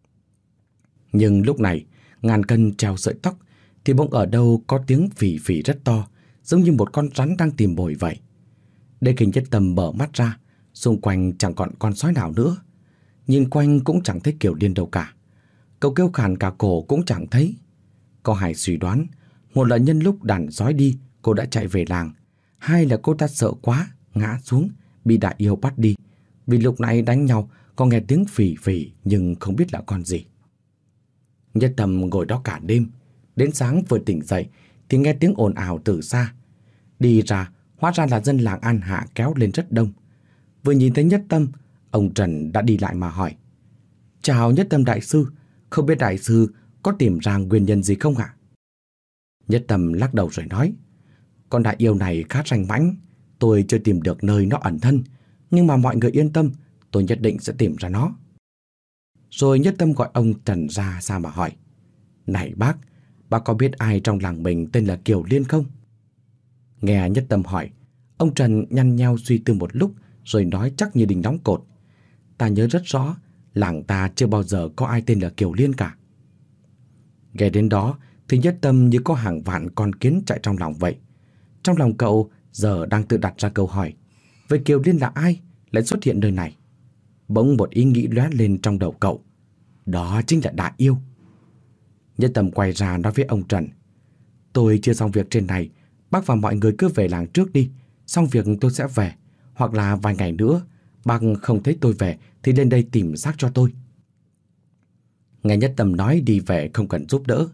Nhưng lúc này ngàn cân treo sợi tóc, thì bỗng ở đâu có tiếng phì phì rất to, giống như một con rắn đang tìm mồi vậy. Để khi Nhất Tâm mở mắt ra, xung quanh chẳng còn con sói nào nữa. Nhìn quanh cũng chẳng thấy Kiều Điên đâu cả. Cậu kêu khàn cả cổ cũng chẳng thấy. Có hai suy đoán: một là nhân lúc đàn sói đi, cô đã chạy về làng. Hai là cô ta sợ quá, ngã xuống, bị đại yêu bắt đi. Vì lúc nãy đánh nhau, có nghe tiếng phì phì nhưng không biết là con gì. Nhất Tâm ngồi đó cả đêm. Đến sáng vừa tỉnh dậy thì nghe tiếng ồn ào từ xa. Đi ra, hóa ra là dân làng An Hạ kéo lên rất đông. Vừa nhìn thấy Nhất Tâm, ông Trần đã đi lại mà hỏi: Chào Nhất Tâm đại sư, không biết đại sư có tìm ra nguyên nhân gì không ạ? Nhất Tâm lắc đầu rồi nói: Con đại yêu này khá ranh mãnh, tôi chưa tìm được nơi nó ẩn thân, nhưng mà mọi người yên tâm, tôi nhất định sẽ tìm ra nó. Rồi Nhất Tâm gọi ông Trần ra xa mà hỏi: Này bác, bác có biết ai trong làng mình tên là Kiều Liên không? Nghe Nhất Tâm hỏi, ông Trần nhăn nheo suy tư một lúc rồi nói chắc như đinh đóng cột: Ta nhớ rất rõ, làng ta chưa bao giờ có ai tên là Kiều Liên cả. Nghe đến đó thì Nhất Tâm như có hàng vạn con kiến chạy trong lòng vậy. Trong lòng cậu giờ đang tự đặt ra câu hỏi: vậy Kiều Liên là ai lại xuất hiện nơi này? Bỗng một ý nghĩ lóe lên trong đầu cậu: đó chính là đại yêu. Nhất Tâm quay ra nói với ông Trần: Tôi chưa xong việc trên này, bác và mọi người cứ về làng trước đi, xong việc tôi sẽ về. Hoặc là vài ngày nữa bác không thấy tôi về thì lên đây tìm xác cho tôi. Nghe Nhất Tâm nói đi về không cần giúp đỡ,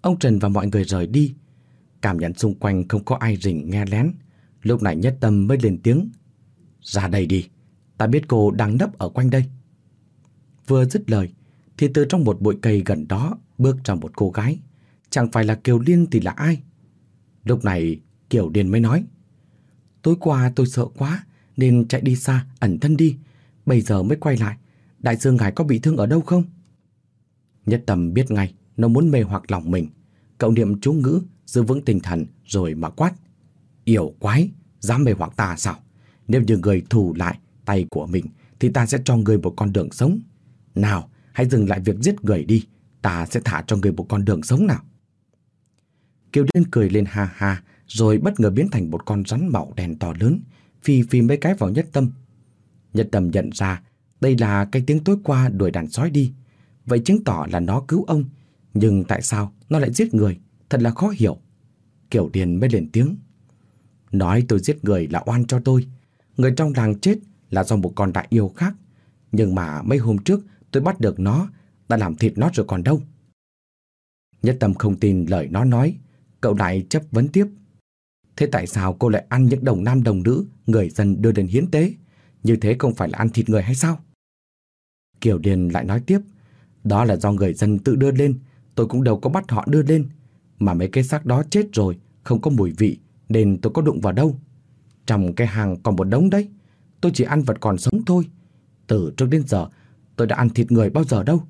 Ông Trần và mọi người rời đi. Cảm nhận xung quanh không có ai rình nghe lén, lúc này Nhất Tâm mới lên tiếng. Ra đây đi, ta biết cô đang nấp ở quanh đây. Vừa dứt lời thì từ trong một bụi cây gần đó bước ra một cô gái. Chẳng phải là Kiều Liên thì là ai? Lúc này Kiều Liên mới nói. Tối qua tôi sợ quá nên chạy đi xa ẩn thân đi, bây giờ mới quay lại. Đại sư ngài có bị thương ở đâu không? Nhất Tâm biết ngay nó muốn mê hoặc lòng mình. Cậu niệm chú ngữ giữ vững tinh thần rồi mà quát. Yêu quái, dám mê hoặc ta sao? Nếu như người thù lại tay của mình thì ta sẽ cho người một con đường sống. Nào, hãy dừng lại việc giết người đi, ta sẽ thả cho người một con đường sống nào. Kiều Liên cười lên ha ha, rồi bất ngờ biến thành một con rắn màu đen to lớn, phi phi mấy cái vào Nhất Tâm. Nhất Tâm nhận ra đây là cái tiếng tối qua đuổi đàn sói đi. Vậy chứng tỏ là nó cứu ông. Nhưng tại sao nó lại giết người? Thật là khó hiểu. Kiều Liên mới lên tiếng. Nói tôi giết người là oan cho tôi. Người trong làng chết là do một con đại yêu khác. Nhưng mà mấy hôm trước tôi bắt được nó, đã làm thịt nó rồi còn đâu. Nhất Tâm không tin lời nó nói. Cậu lại chất vấn tiếp. Thế tại sao cô lại ăn những đồng nam đồng nữ người dân đưa đến hiến tế? Như thế không phải là ăn thịt người hay sao? Kiều Liên lại nói tiếp. Đó là do người dân tự đưa lên, tôi cũng đâu có bắt họ đưa lên. Mà mấy cái xác đó chết rồi, không có mùi vị, nên tôi có đụng vào đâu. Trong cái hàng còn một đống đấy, tôi chỉ ăn vật còn sống thôi. Từ trước đến giờ, tôi đã ăn thịt người bao giờ đâu.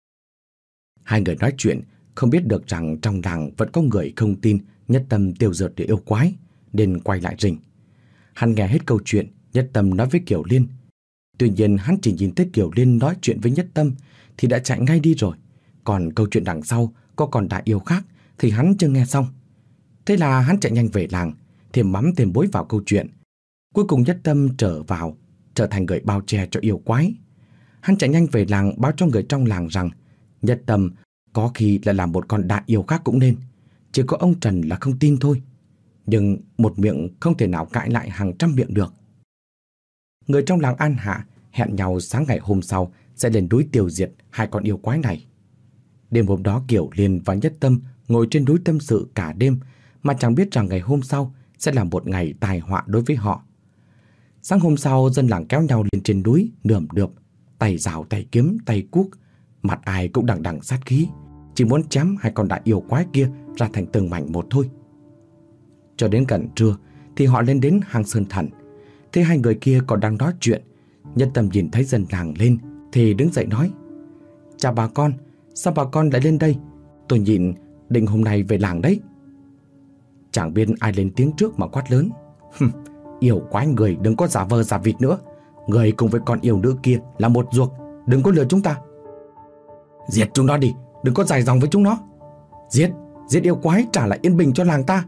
Hai người nói chuyện, không biết được rằng trong làng vẫn có người không tin Nhất Tâm tiêu diệt để yêu quái, nên quay lại rình. Hắn nghe hết câu chuyện Nhất Tâm nói với Kiều Liên. Tuy nhiên hắn chỉ nhìn thấy Kiều Liên nói chuyện với Nhất Tâm thì đã chạy ngay đi rồi. Còn câu chuyện đằng sau có còn đại yêu khác thì hắn chưa nghe xong. Thế là hắn chạy nhanh về làng, thêm mắm thêm muối vào câu chuyện. Cuối cùng Nhất Tâm trở vào, trở thành người bao che cho yêu quái. Hắn chạy nhanh về làng báo cho người trong làng rằng Nhất Tâm có khi là làm một con đại yêu khác cũng nên. Chỉ có ông Trần là không tin thôi. Nhưng một miệng không thể nào cãi lại hàng trăm miệng được. Người trong làng An Hạ hẹn nhau sáng ngày hôm sau sẽ lên núi tiêu diệt hai con yêu quái này. Đêm hôm đó Kiều Liên và Nhất Tâm ngồi trên núi tâm sự cả đêm, mà chẳng biết rằng ngày hôm sau sẽ là một ngày tai họa đối với họ. Sáng hôm sau, dân làng kéo nhau lên trên núi nườm nượp, tay rào tay kiếm tay cuốc, mặt ai cũng đằng đằng sát khí, chỉ muốn chém hai con đại yêu quái kia ra thành từng mảnh một thôi. Cho đến gần trưa thì họ lên đến hang Sơn Thần. Thế hai người kia còn đang nói chuyện, Nhất Tâm nhìn thấy dân làng lên thì đứng dậy nói. Chào bà con, sao bà con lại lên đây? Tôi nhìn định hôm nay về làng đấy. Chẳng biết ai lên tiếng trước mà quát lớn. Yêu quái người đừng có giả vờ giả vịt nữa. Người cùng với con yêu nữ kia là một ruột, đừng có lừa chúng ta. Giết chúng nó đi, đừng có dài dòng với chúng nó. Giết, giết yêu quái trả lại yên bình cho làng ta.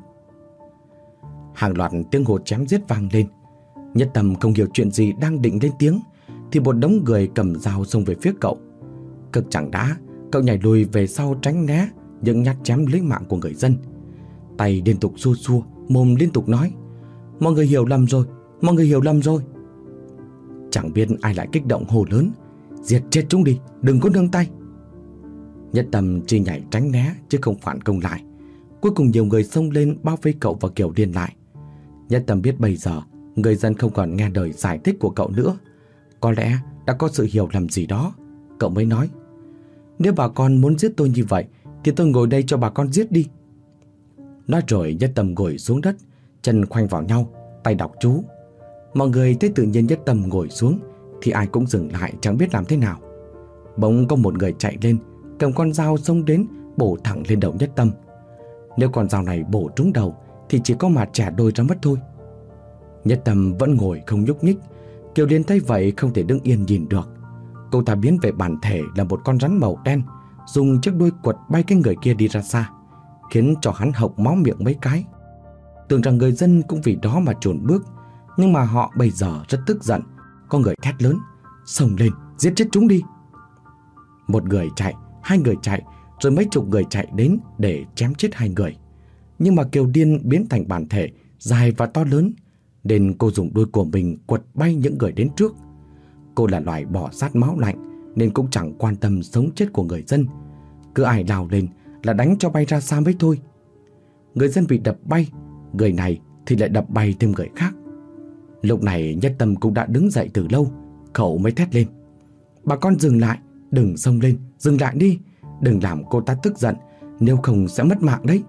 Hàng loạt tiếng hô chém giết vang lên. Nhất Tâm không hiểu chuyện gì đang định lên tiếng thì một đống người cầm dao xông về phía cậu. Cực chẳng đã, cậu nhảy lùi về sau tránh né những nhát chém lấy mạng của người dân. Tay liên tục xua xua, mồm liên tục nói. Mọi người hiểu lầm rồi, mọi người hiểu lầm rồi. Chẳng biết ai lại kích động hô lớn. Giết chết chúng đi, đừng có nương tay. Nhất Tâm chỉ nhảy tránh né chứ không phản công lại. Cuối cùng nhiều người xông lên bao vây cậu và Kiều Liên lại. Nhất Tâm biết bây giờ người dân không còn nghe lời giải thích của cậu nữa. Có lẽ đã có sự hiểu lầm gì đó. Cậu mới nói. Nếu bà con muốn giết tôi như vậy thì tôi ngồi đây cho bà con giết đi. Nói rồi Nhất Tâm ngồi xuống đất, chân khoanh vào nhau, tay đọc chú. Mọi người thấy tự nhiên Nhất Tâm ngồi xuống thì ai cũng dừng lại chẳng biết làm thế nào. Bỗng có một người chạy lên, cầm con dao xông đến bổ thẳng lên đầu Nhất Tâm. Nếu con dao này bổ trúng đầu thì chỉ có mà chẻ đôi ra mất thôi. Nhất Tâm vẫn ngồi không nhúc nhích. Kiều Liên thấy vậy không thể đứng yên nhìn được. Cô ta biến về bản thể là một con rắn màu đen, dùng chiếc đuôi quật bay cái người kia đi ra xa, khiến cho hắn hộc máu miệng mấy cái. Tưởng rằng người dân cũng vì đó mà chùn bước, nhưng mà họ bây giờ rất tức giận. Có người thét lớn, xông lên giết chết chúng đi. Một người chạy, hai người chạy, rồi mấy chục người chạy đến để chém chết hai người. Nhưng mà Kiều Liên biến thành bản thể dài và to lớn, nên cô dùng đuôi của mình quật bay những người đến trước. Cô là loài bò sát máu lạnh nên cũng chẳng quan tâm sống chết của người dân. Cứ ai lao lên, là đánh cho bay ra xa mới thôi. Người dân bị đập bay, người này thì lại đập bay thêm người khác. Lúc này Nhất Tâm cũng đã đứng dậy từ lâu, cậu mới thét lên: "Bà con dừng lại, đừng xông lên, dừng lại đi, đừng làm cô ta tức giận, nếu không sẽ mất mạng đấy."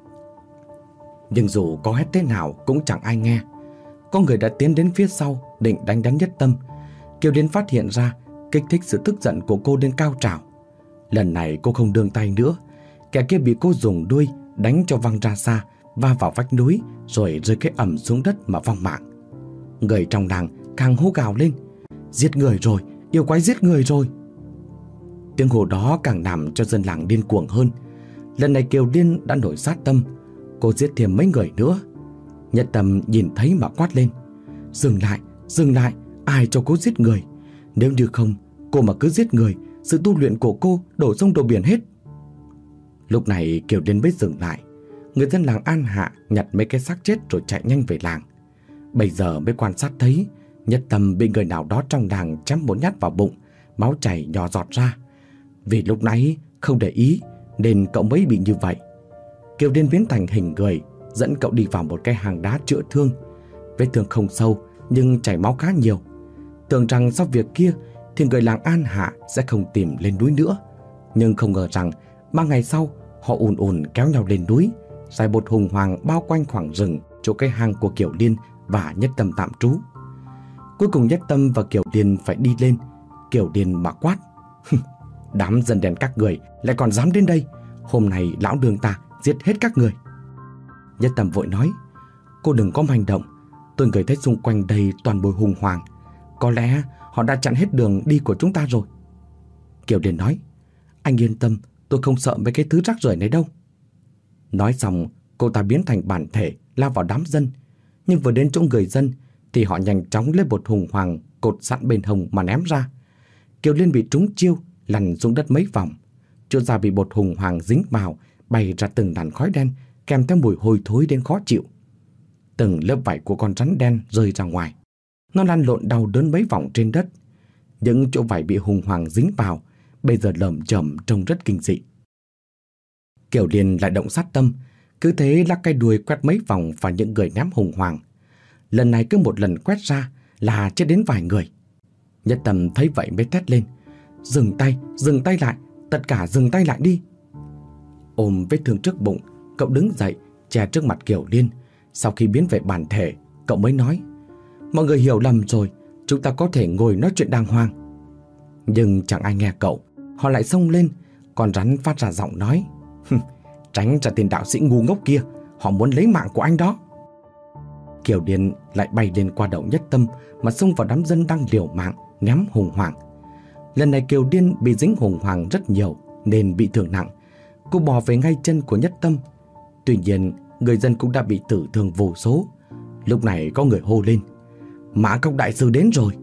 Nhưng dù có hét thế nào cũng chẳng ai nghe. Có người đã tiến đến phía sau định đánh đánh Nhất Tâm. Kiều Liên phát hiện ra, kích thích sự tức giận của cô lên cao trào. Lần này cô không đương tay nữa, kẻ kia bị cô dùng đuôi đánh cho văng ra xa, va vào vách núi rồi rơi cái ầm xuống đất mà vong mạng. Người trong làng càng hô gào lên: "Giết người rồi, yêu quái giết người rồi!" Tiếng hô đó càng làm cho dân làng điên cuồng hơn. Lần này Kiều Liên đã nổi sát tâm, cô giết thêm mấy người nữa. Nhất Tâm nhìn thấy mà quát lên: "Dừng lại, dừng lại, ai cho cô giết người? Nếu như không, cô mà cứ giết người, sự tu luyện của cô đổ sông đổ biển hết." Lúc này Kiều Liên mới dừng lại. Người dân làng An Hạ nhặt mấy cái xác chết rồi chạy nhanh về làng. Bây giờ mới quan sát thấy Nhất Tâm bị người nào đó trong làng chém một nhát vào bụng, máu chảy nhỏ giọt ra. Vì lúc nãy không để ý nên cậu mới bị như vậy. Kiều Liên biến thành hình người, dẫn cậu đi vào một cái hang đá chữa thương. Vết thương không sâu nhưng chảy máu khá nhiều. Tưởng rằng sau việc kia thì người làng An Hạ sẽ không tìm lên núi nữa. Nhưng không ngờ rằng ba ngày sau họ ùn ùn kéo nhau lên núi, giải bột hùng hoàng bao quanh khoảng rừng chỗ cái hang của Kiều Liên và Nhất Tâm tạm trú. Cuối cùng Nhất Tâm và Kiều Liên phải đi lên. Kiều Liên mà quát: "Đám dân đen các người lại còn dám đến đây, hôm nay lão đường ta giết hết các người." Nhất Tâm vội nói: "Cô đừng có manh động, tôi ngửi thấy xung quanh đây toàn bụi hùng hoàng, có lẽ họ đã chặn hết đường đi của chúng ta rồi." Kiều Liên nói: "Anh yên tâm, tôi không sợ mấy cái thứ rác rưởi này đâu." Nói xong, cô ta biến thành bản thể lao vào đám dân. Nhưng vừa đến chỗ người dân thì họ nhanh chóng lấy bột hùng hoàng cột sẵn bên hông mà ném ra. Kiều Liên bị trúng chiêu, lăn xuống đất mấy vòng. Chỗ da bị bột hùng hoàng dính vào, bay ra từng làn khói đen, kèm theo mùi hôi thối đến khó chịu. Từng lớp vảy của con rắn đen rơi ra ngoài. Nó lăn lộn đau đớn mấy vòng trên đất. Những chỗ vảy bị hùng hoàng dính vào bây giờ lởm chởm trông rất kinh dị. Kiều Liên lại động sát tâm, cứ thế lắc cái đuôi quét mấy vòng vào những người ném hùng hoàng. Lần này cứ một lần quét ra là chết đến vài người. Nhất Tâm thấy vậy mới thét lên: "Dừng tay, dừng tay lại, tất cả dừng tay lại đi." Ôm vết thương trước bụng, cậu đứng dậy che trước mặt Kiều Liên. Sau khi biến về bản thể, cậu mới nói: "Mọi người hiểu lầm rồi, chúng ta có thể ngồi nói chuyện đàng hoàng." Nhưng chẳng ai nghe cậu. Họ lại xông lên. Con rắn phát ra giọng nói: "Tránh ra tên đạo sĩ ngu ngốc kia, họ muốn lấy mạng của anh đó." Kiều Liên lại bay lên qua đầu Nhất Tâm mà xông vào đám dân đang liều mạng ném hùng hoàng. Lần này Kiều Liên bị dính hùng hoàng rất nhiều nên bị thương nặng. Cô bò về ngay chân của Nhất Tâm. Tuy nhiên người dân cũng đã bị tử thương vô số. Lúc này có người hô lên: "Mã Cốc đại sư đến rồi."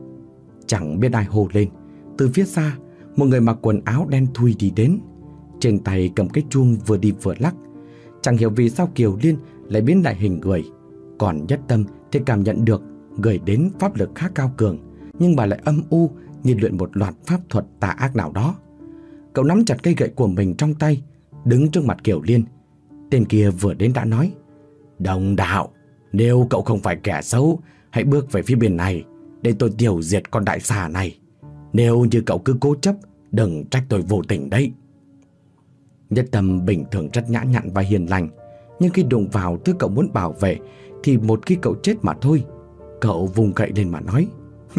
Chẳng biết ai hô lên. Từ phía xa, một người mặc quần áo đen thui đi đến. Trên tay cầm cái chuông vừa đi vừa lắc. Chẳng hiểu vì sao Kiều Liên lại biến lại hình người. Còn Nhất Tâm thì cảm nhận được người đến pháp lực khá cao cường, nhưng bà lại âm u như luyện một loạt pháp thuật tà ác nào đó. Cậu nắm chặt cây gậy của mình trong tay, đứng trước mặt Kiều Liên. Tên kia vừa đến đã nói: "Đồng đạo, nếu cậu không phải kẻ xấu, hãy bước về phía bên này để tôi tiêu diệt con đại xà này. Nếu như cậu cứ cố chấp, đừng trách tôi vô tình đấy." Nhất Tâm bình thường rất nhã nhặn và hiền lành, nhưng khi đụng vào thứ cậu muốn bảo vệ thì một khi cậu chết mà thôi. Cậu vùng gậy lên mà nói: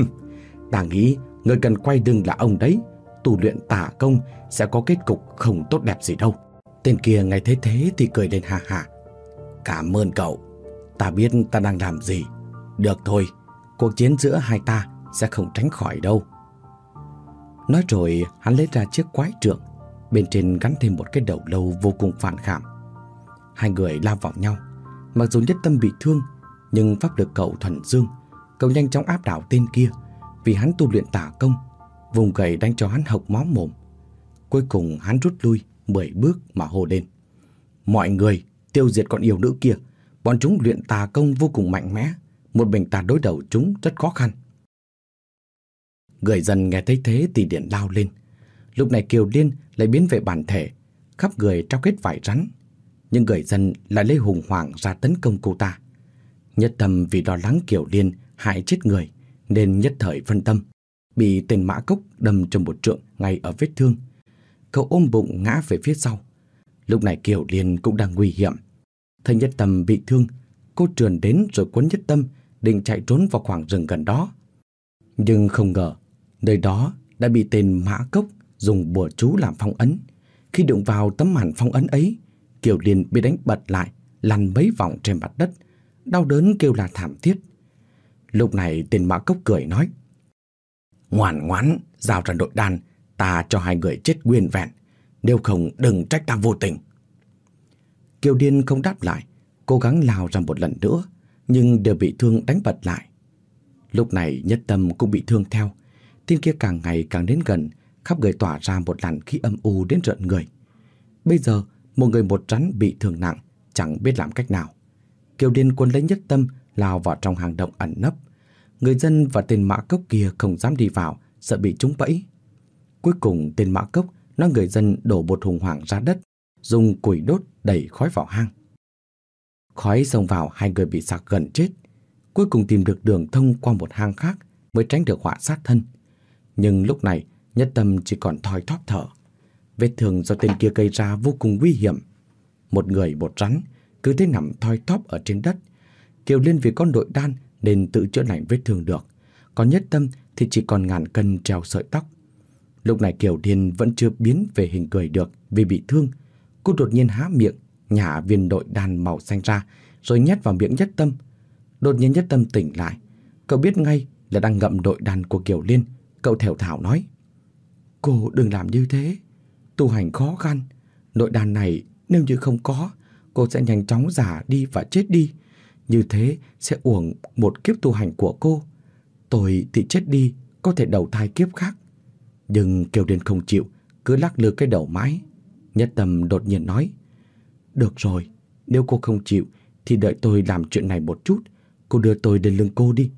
"Ta nghĩ người cần quay lưng là ông đấy. Tu luyện tà công sẽ có kết cục không tốt đẹp gì đâu." Tên kia nghe thấy thế thì cười lên ha ha: "Cảm ơn cậu, ta biết ta đang làm gì. Được thôi, cuộc chiến giữa hai ta sẽ không tránh khỏi đâu." Nói rồi hắn lấy ra chiếc quái trượng, bên trên gắn thêm một cái đầu lâu vô cùng phản cảm. Hai người lao vào nhau. Mặc dù Nhất Tâm bị thương, nhưng pháp lực cậu thuần dương. Cậu nhanh chóng áp đảo tên kia, vì hắn tu luyện tà công. Vùng gậy đánh cho hắn hộc máu mồm. Cuối cùng hắn rút lui mười bước mà hô lên: "Mọi người tiêu diệt con yêu nữ kia. Bọn chúng luyện tà công vô cùng mạnh mẽ, một mình ta đối đầu chúng rất khó khăn." Người dân nghe thấy thế thì điện lao lên. Lúc này Kiều Liên lại biến về bản thể. khắp người trao kết vải rắn. Nhưng người dân lại lấy hùng hoảng ra tấn công cô ta. Nhất Tâm vì lo lắng Kiều Liên hại chết người nên nhất thời phân tâm, bị tên Mã Cốc đâm trong một trượng ngay ở vết thương. Cậu ôm bụng ngã về phía sau. Lúc này Kiều Liên cũng đang nguy hiểm. Thấy Nhất Tâm bị thương, cô trườn đến rồi cuốn Nhất Tâm định chạy trốn vào khoảng rừng gần đó. Nhưng không ngờ nơi đó đã bị tên Mã Cốc dùng bùa chú làm phong ấn. Khi đụng vào tấm màn phong ấn ấy, Kiều Liên bị đánh bật lại, lăn mấy vòng trên mặt đất, đau đớn kêu là thảm thiết. Lúc này tên Mã Cốc cười nói: "Ngoan ngoãn giao ra nội đan, ta cho hai người chết nguyên vẹn, nếu không đừng trách ta vô tình." Kiều Liên không đáp lại, cố gắng lao ra một lần nữa, nhưng đều bị thương đánh bật lại. Lúc này Nhất Tâm cũng bị thương theo. Tên kia càng ngày càng đến gần, khắp người tỏa ra một làn khí âm u đến rợn người. Bây giờ một người một rắn bị thương nặng, chẳng biết làm cách nào. Kiều Liên cuốn lấy Nhất Tâm lao vào trong hang động ẩn nấp. Người dân và tên Mã Cốc kia không dám đi vào, sợ bị trúng bẫy. Cuối cùng tên Mã Cốc nói người dân đổ bột hùng hoảng ra đất, dùng củi đốt đẩy khói vào hang. Khói xông vào, hai người bị sặc gần chết. Cuối cùng tìm được đường thông qua một hang khác mới tránh được họa sát thân. Nhưng lúc này Nhất Tâm chỉ còn thoi thóp thở. Vết thương do tên kia gây ra vô cùng nguy hiểm. Một người một rắn cứ thế nằm thoi thóp ở trên đất. Kiều Liên vì có nội đan nên tự chữa lành vết thương được, còn Nhất Tâm thì chỉ còn ngàn cân treo sợi tóc. Lúc này Kiều Liên vẫn chưa biến về hình người được vì bị thương. Cô đột nhiên há miệng, nhả viên nội đan màu xanh ra, rồi nhét vào miệng Nhất Tâm. Đột nhiên Nhất Tâm tỉnh lại. Cậu biết ngay là đang ngậm nội đan của Kiều Liên. Cậu thều thào nói: "Cô đừng làm như thế, tu hành khó khăn. Nội đan này nếu như không có, cô sẽ nhanh chóng già đi và chết đi. Như thế sẽ uổng một kiếp tu hành của cô. Tôi thì chết đi, có thể đầu thai kiếp khác." Nhưng Kiều Liên không chịu, cứ lắc lư cái đầu mãi. Nhất Tâm đột nhiên nói: "Được rồi, nếu cô không chịu thì đợi tôi làm chuyện này một chút. Cô đưa tôi lên lưng cô đi."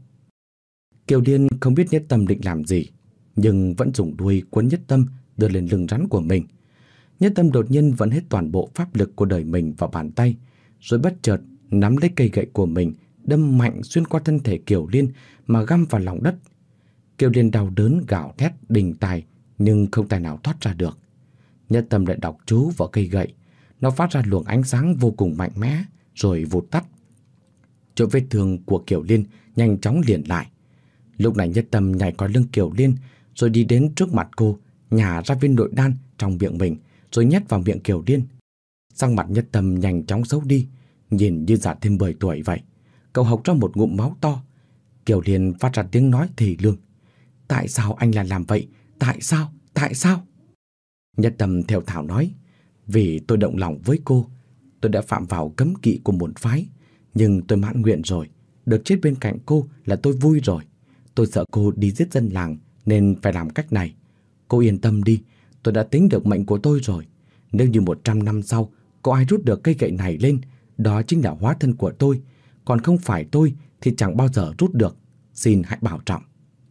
Kiều Liên không biết Nhất Tâm định làm gì, nhưng vẫn dùng đuôi quấn Nhất Tâm đưa lên lưng rắn của mình. Nhất Tâm đột nhiên vận hết toàn bộ pháp lực của đời mình vào bàn tay, rồi bất chợt nắm lấy cây gậy của mình, đâm mạnh xuyên qua thân thể Kiều Liên mà găm vào lòng đất. Kiều Liên đau đớn gào thét đình tài, nhưng không tài nào thoát ra được. Nhất Tâm lại đọc chú vào cây gậy, nó phát ra luồng ánh sáng vô cùng mạnh mẽ, rồi vụt tắt. Chỗ vết thương của Kiều Liên nhanh chóng liền lại. Lúc này Nhất Tâm nhảy qua lưng Kiều Liên, rồi đi đến trước mặt cô, nhả ra viên nội đan trong miệng mình, rồi nhét vào miệng Kiều Liên. Sắc mặt Nhất Tâm nhanh chóng xấu đi, nhìn như già thêm mười tuổi vậy. Cậu hộc ra một ngụm máu to. Kiều Liên phát ra tiếng nói thì lương: "Tại sao anh lại làm vậy? Tại sao? Tại sao?" Nhất Tâm theo thảo nói: "Vì tôi động lòng với cô. Tôi đã phạm vào cấm kỵ của môn phái, nhưng tôi mãn nguyện rồi. Được chết bên cạnh cô là tôi vui rồi. Tôi sợ cô đi giết dân làng nên phải làm cách này. Cô yên tâm đi, tôi đã tính được mệnh của tôi rồi. Nếu như một trăm năm sau có ai rút được cây gậy này lên, đó chính là hóa thân của tôi. Còn không phải tôi thì chẳng bao giờ rút được. Xin hãy bảo trọng."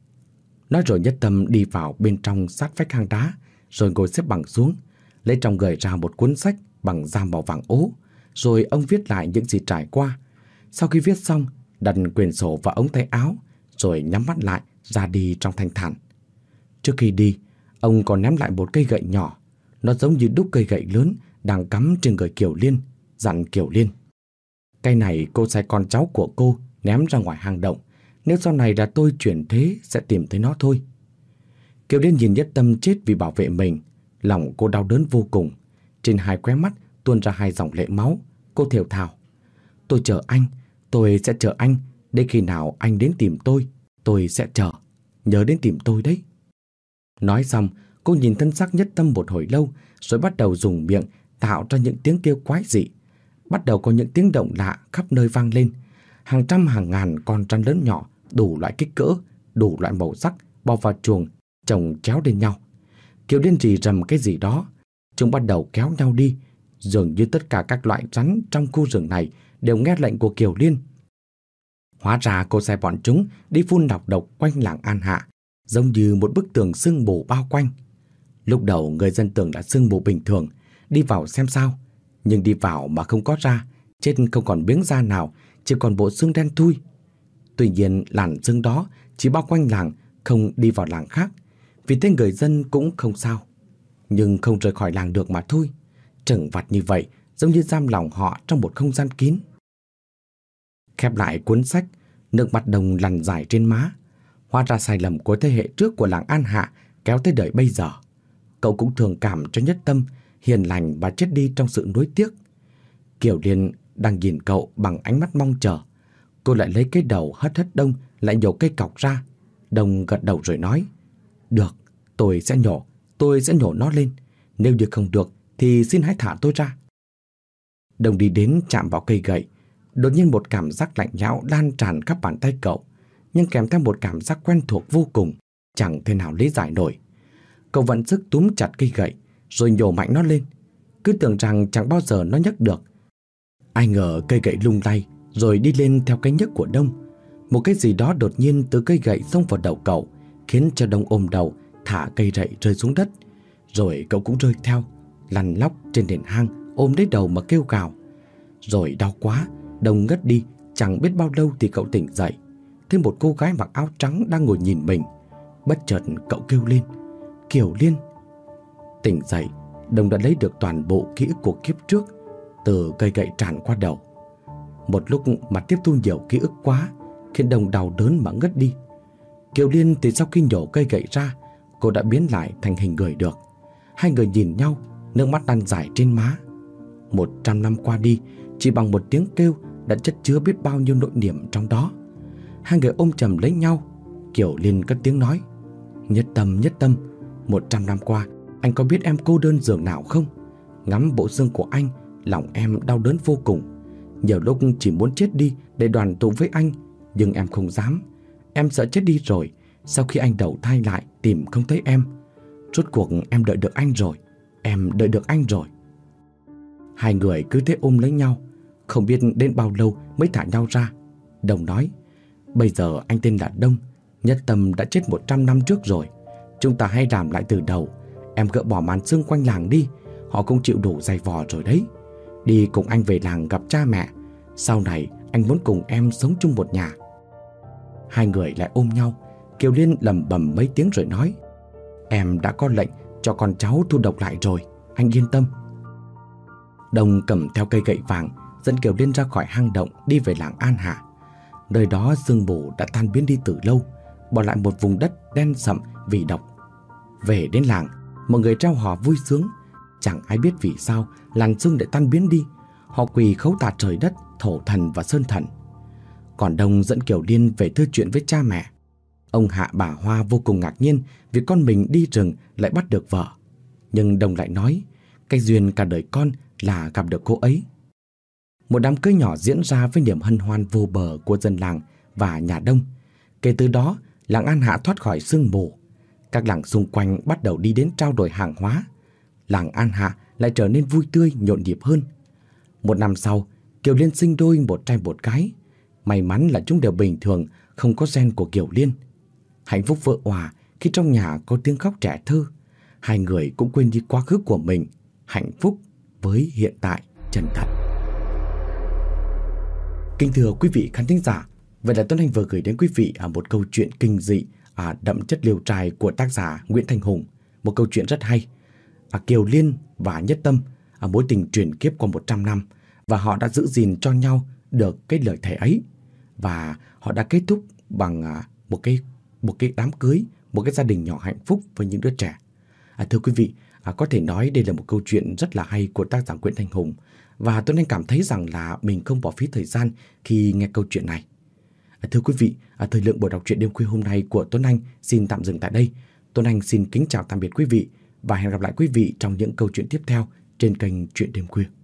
Nói rồi Nhất Tâm đi vào bên trong sát vách hang đá, rồi ngồi xếp bằng xuống, lấy trong người ra một cuốn sách bằng da màu vàng ố, rồi ông viết lại những gì trải qua. Sau khi viết xong, đặt quyển sổ vào ống tay áo, rồi nhắm mắt lại ra đi trong thanh thản. Trước khi đi, ông còn ném lại một cây gậy nhỏ, nó giống như đúc cây gậy lớn đang cắm trên người Kiều Liên, dặn Kiều Liên: "Cây này cô sai con cháu của cô ném ra ngoài hang động, nếu sau này là tôi chuyển thế sẽ tìm thấy nó thôi." Kiều Liên nhìn Nhất Tâm chết vì bảo vệ mình, lòng cô đau đớn vô cùng. Trên hai khóe mắt tuôn ra hai dòng lệ máu. Cô thều thào: "Tôi chờ anh, tôi sẽ chờ anh. Đến khi nào anh đến tìm tôi, tôi sẽ chờ. Nhớ đến tìm tôi đấy." Nói xong, cô nhìn thân xác Nhất Tâm một hồi lâu, rồi bắt đầu dùng miệng tạo ra những tiếng kêu quái dị. Bắt đầu có những tiếng động lạ khắp nơi vang lên. Hàng trăm hàng ngàn con rắn lớn nhỏ, đủ loại kích cỡ, đủ loại màu sắc, bò vào chuồng, chồng chéo lên nhau. Kiều Liên rì rầm cái gì đó. Chúng bắt đầu kéo nhau đi. Dường như tất cả các loại rắn trong khu rừng này đều nghe lệnh của Kiều Liên. Hóa ra cô sai bọn chúng đi phun nọc độc quanh làng An Hạ, giống như một bức tường sương mù bao quanh. Lúc đầu người dân tưởng là sương mù bình thường, đi vào xem sao. Nhưng đi vào mà không có ra, trên không còn miếng da nào, chỉ còn bộ xương đen thui. Tuy nhiên làn xương đó chỉ bao quanh làng, không đi vào làng khác. Vì thế người dân cũng không sao. Nhưng không rời khỏi làng được mà thôi. Trừng vặt như vậy giống như giam lòng họ trong một không gian kín. Khép lại cuốn sách, nước mắt Đồng lăn dài trên má. Hóa ra sai lầm của thế hệ trước của làng An Hạ kéo tới đời bây giờ. Cậu cũng thường cảm cho Nhất Tâm hiền lành và chết đi trong sự nuối tiếc. Kiều Liên đang nhìn cậu bằng ánh mắt mong chờ. Cô lại lấy cái đầu hất hất Đông, lại nhổ cây cọc ra. Đông gật đầu rồi nói: "Được, tôi sẽ nhổ, tôi sẽ nhổ nó lên. Nếu như không được thì xin hãy thả tôi ra." Đông đi đến chạm vào cây gậy. Đột nhiên một cảm giác lạnh lẽo lan tràn khắp bàn tay cậu, nhưng kèm theo một cảm giác quen thuộc vô cùng, chẳng thể nào lý giải nổi. Cậu vận sức túm chặt cây gậy, rồi nhổ mạnh nó lên. Cứ tưởng rằng chẳng bao giờ nó nhấc được. Ai ngờ cây gậy lung lay, rồi đi lên theo cái nhấc của Đông. Một cái gì đó đột nhiên từ cây gậy xông vào đầu cậu, khiến cho Đông ôm đầu, thả cây gậy rơi xuống đất. Rồi cậu cũng rơi theo, lăn lóc trên nền hang, ôm lấy đầu mà kêu gào. Rồi đau quá, Đông ngất đi. Chẳng biết bao lâu thì cậu tỉnh dậy, thấy một cô gái mặc áo trắng đang ngồi nhìn mình. Bất chợt cậu kêu lên: "Kiều Liên!" Tỉnh dậy, Đông đã lấy được toàn bộ ký ức của kiếp trước, từ cây gậy tràn qua đầu. Một lúc mà tiếp thu nhiều ký ức quá, khiến Đông đau đớn mà ngất đi. Kiều Liên thì sau khi nhổ cây gậy ra, cô đã biến lại thành hình người được. Hai người nhìn nhau, nước mắt lăn dài trên má. Một trăm năm qua đi, chỉ bằng một tiếng kêu đã chất chứa biết bao nhiêu nỗi niềm trong đó. Hai người ôm chầm lấy nhau. Kiều Liên cất tiếng nói: "Nhất Tâm, Nhất Tâm, một trăm năm qua, anh có biết em cô đơn giường nào không? Ngắm bộ xương của anh, lòng em đau đớn vô cùng. Nhiều lúc chỉ muốn chết đi để đoàn tụ với anh, nhưng em không dám. Em sợ chết đi rồi, sau khi anh đầu thai lại tìm không thấy em. Rốt cuộc em đợi được anh rồi, em đợi được anh rồi." Hai người cứ thế ôm lấy nhau, không biết đến bao lâu mới thả nhau ra. Đồng nói: "Bây giờ anh tên là Đông, Nhất Tâm đã chết một trăm năm trước rồi. Chúng ta hãy làm lại từ đầu. Em gỡ bỏ màn xương quanh làng đi, họ cũng chịu đủ dày vò rồi đấy. Đi cùng anh về làng gặp cha mẹ. Sau này anh muốn cùng em sống chung một nhà." Hai người lại ôm nhau. Kiều Liên lẩm bẩm mấy tiếng rồi nói: "Em đã có lệnh cho con cháu thu độc lại rồi, anh yên tâm." Đông cầm theo cây gậy vàng dẫn Kiều Liên ra khỏi hang động, đi về làng An Hạ. Nơi đó sương mù đã tan biến đi từ lâu, bỏ lại một vùng đất đen sậm vì độc. Về đến làng, mọi người treo hò vui sướng. Chẳng ai biết vì sao làn sương lại tan biến đi. Họ quỳ khấu tạ trời đất, thổ thần và sơn thần. Còn Đông dẫn Kiều Liên về thưa chuyện với cha mẹ. Ông Hạ bà Hoa vô cùng ngạc nhiên vì con mình đi rừng lại bắt được vợ. Nhưng Đông lại nói cái duyên cả đời con là gặp được cô ấy. Một đám cưới nhỏ diễn ra với niềm hân hoan vô bờ của dân làng và nhà Đông. Kể từ đó, làng An Hạ thoát khỏi sương mù. Các làng xung quanh bắt đầu đi đến trao đổi hàng hóa. Làng An Hạ lại trở nên vui tươi, nhộn nhịp hơn. Một năm sau, Kiều Liên sinh đôi một trai một gái. May mắn là chúng đều bình thường, không có gen của Kiều Liên. Hạnh phúc vỡ òa khi trong nhà có tiếng khóc trẻ thơ. Hai người cũng quên đi quá khứ của mình, hạnh phúc với hiện tại chân thật. Kính thưa quý vị khán thính giả, vậy là Tuấn Anh vừa gửi đến quý vị một câu chuyện kinh dị à, đậm chất liều trai của tác giả Nguyễn Thanh Hùng. Một câu chuyện rất hay. À, Kiều Liên và Nhất Tâm, à, mối tình truyền kiếp qua một trăm năm, và họ đã giữ gìn cho nhau được cái lời thề ấy. Và họ đã kết thúc bằng à, một cái một cái đám cưới, một cái gia đình nhỏ hạnh phúc với những đứa trẻ. À, thưa quý vị, à, có thể nói đây là một câu chuyện rất là hay của tác giả Nguyễn Thanh Hùng. Và Tuấn Anh cảm thấy rằng là mình không bỏ phí thời gian khi nghe câu chuyện này. À, thưa quý vị, à, thời lượng buổi đọc truyện đêm khuya hôm nay của Tuấn Anh xin tạm dừng tại đây. Tuấn Anh xin kính chào tạm biệt quý vị và hẹn gặp lại quý vị trong những câu chuyện tiếp theo trên kênh Truyện Đêm Khuya.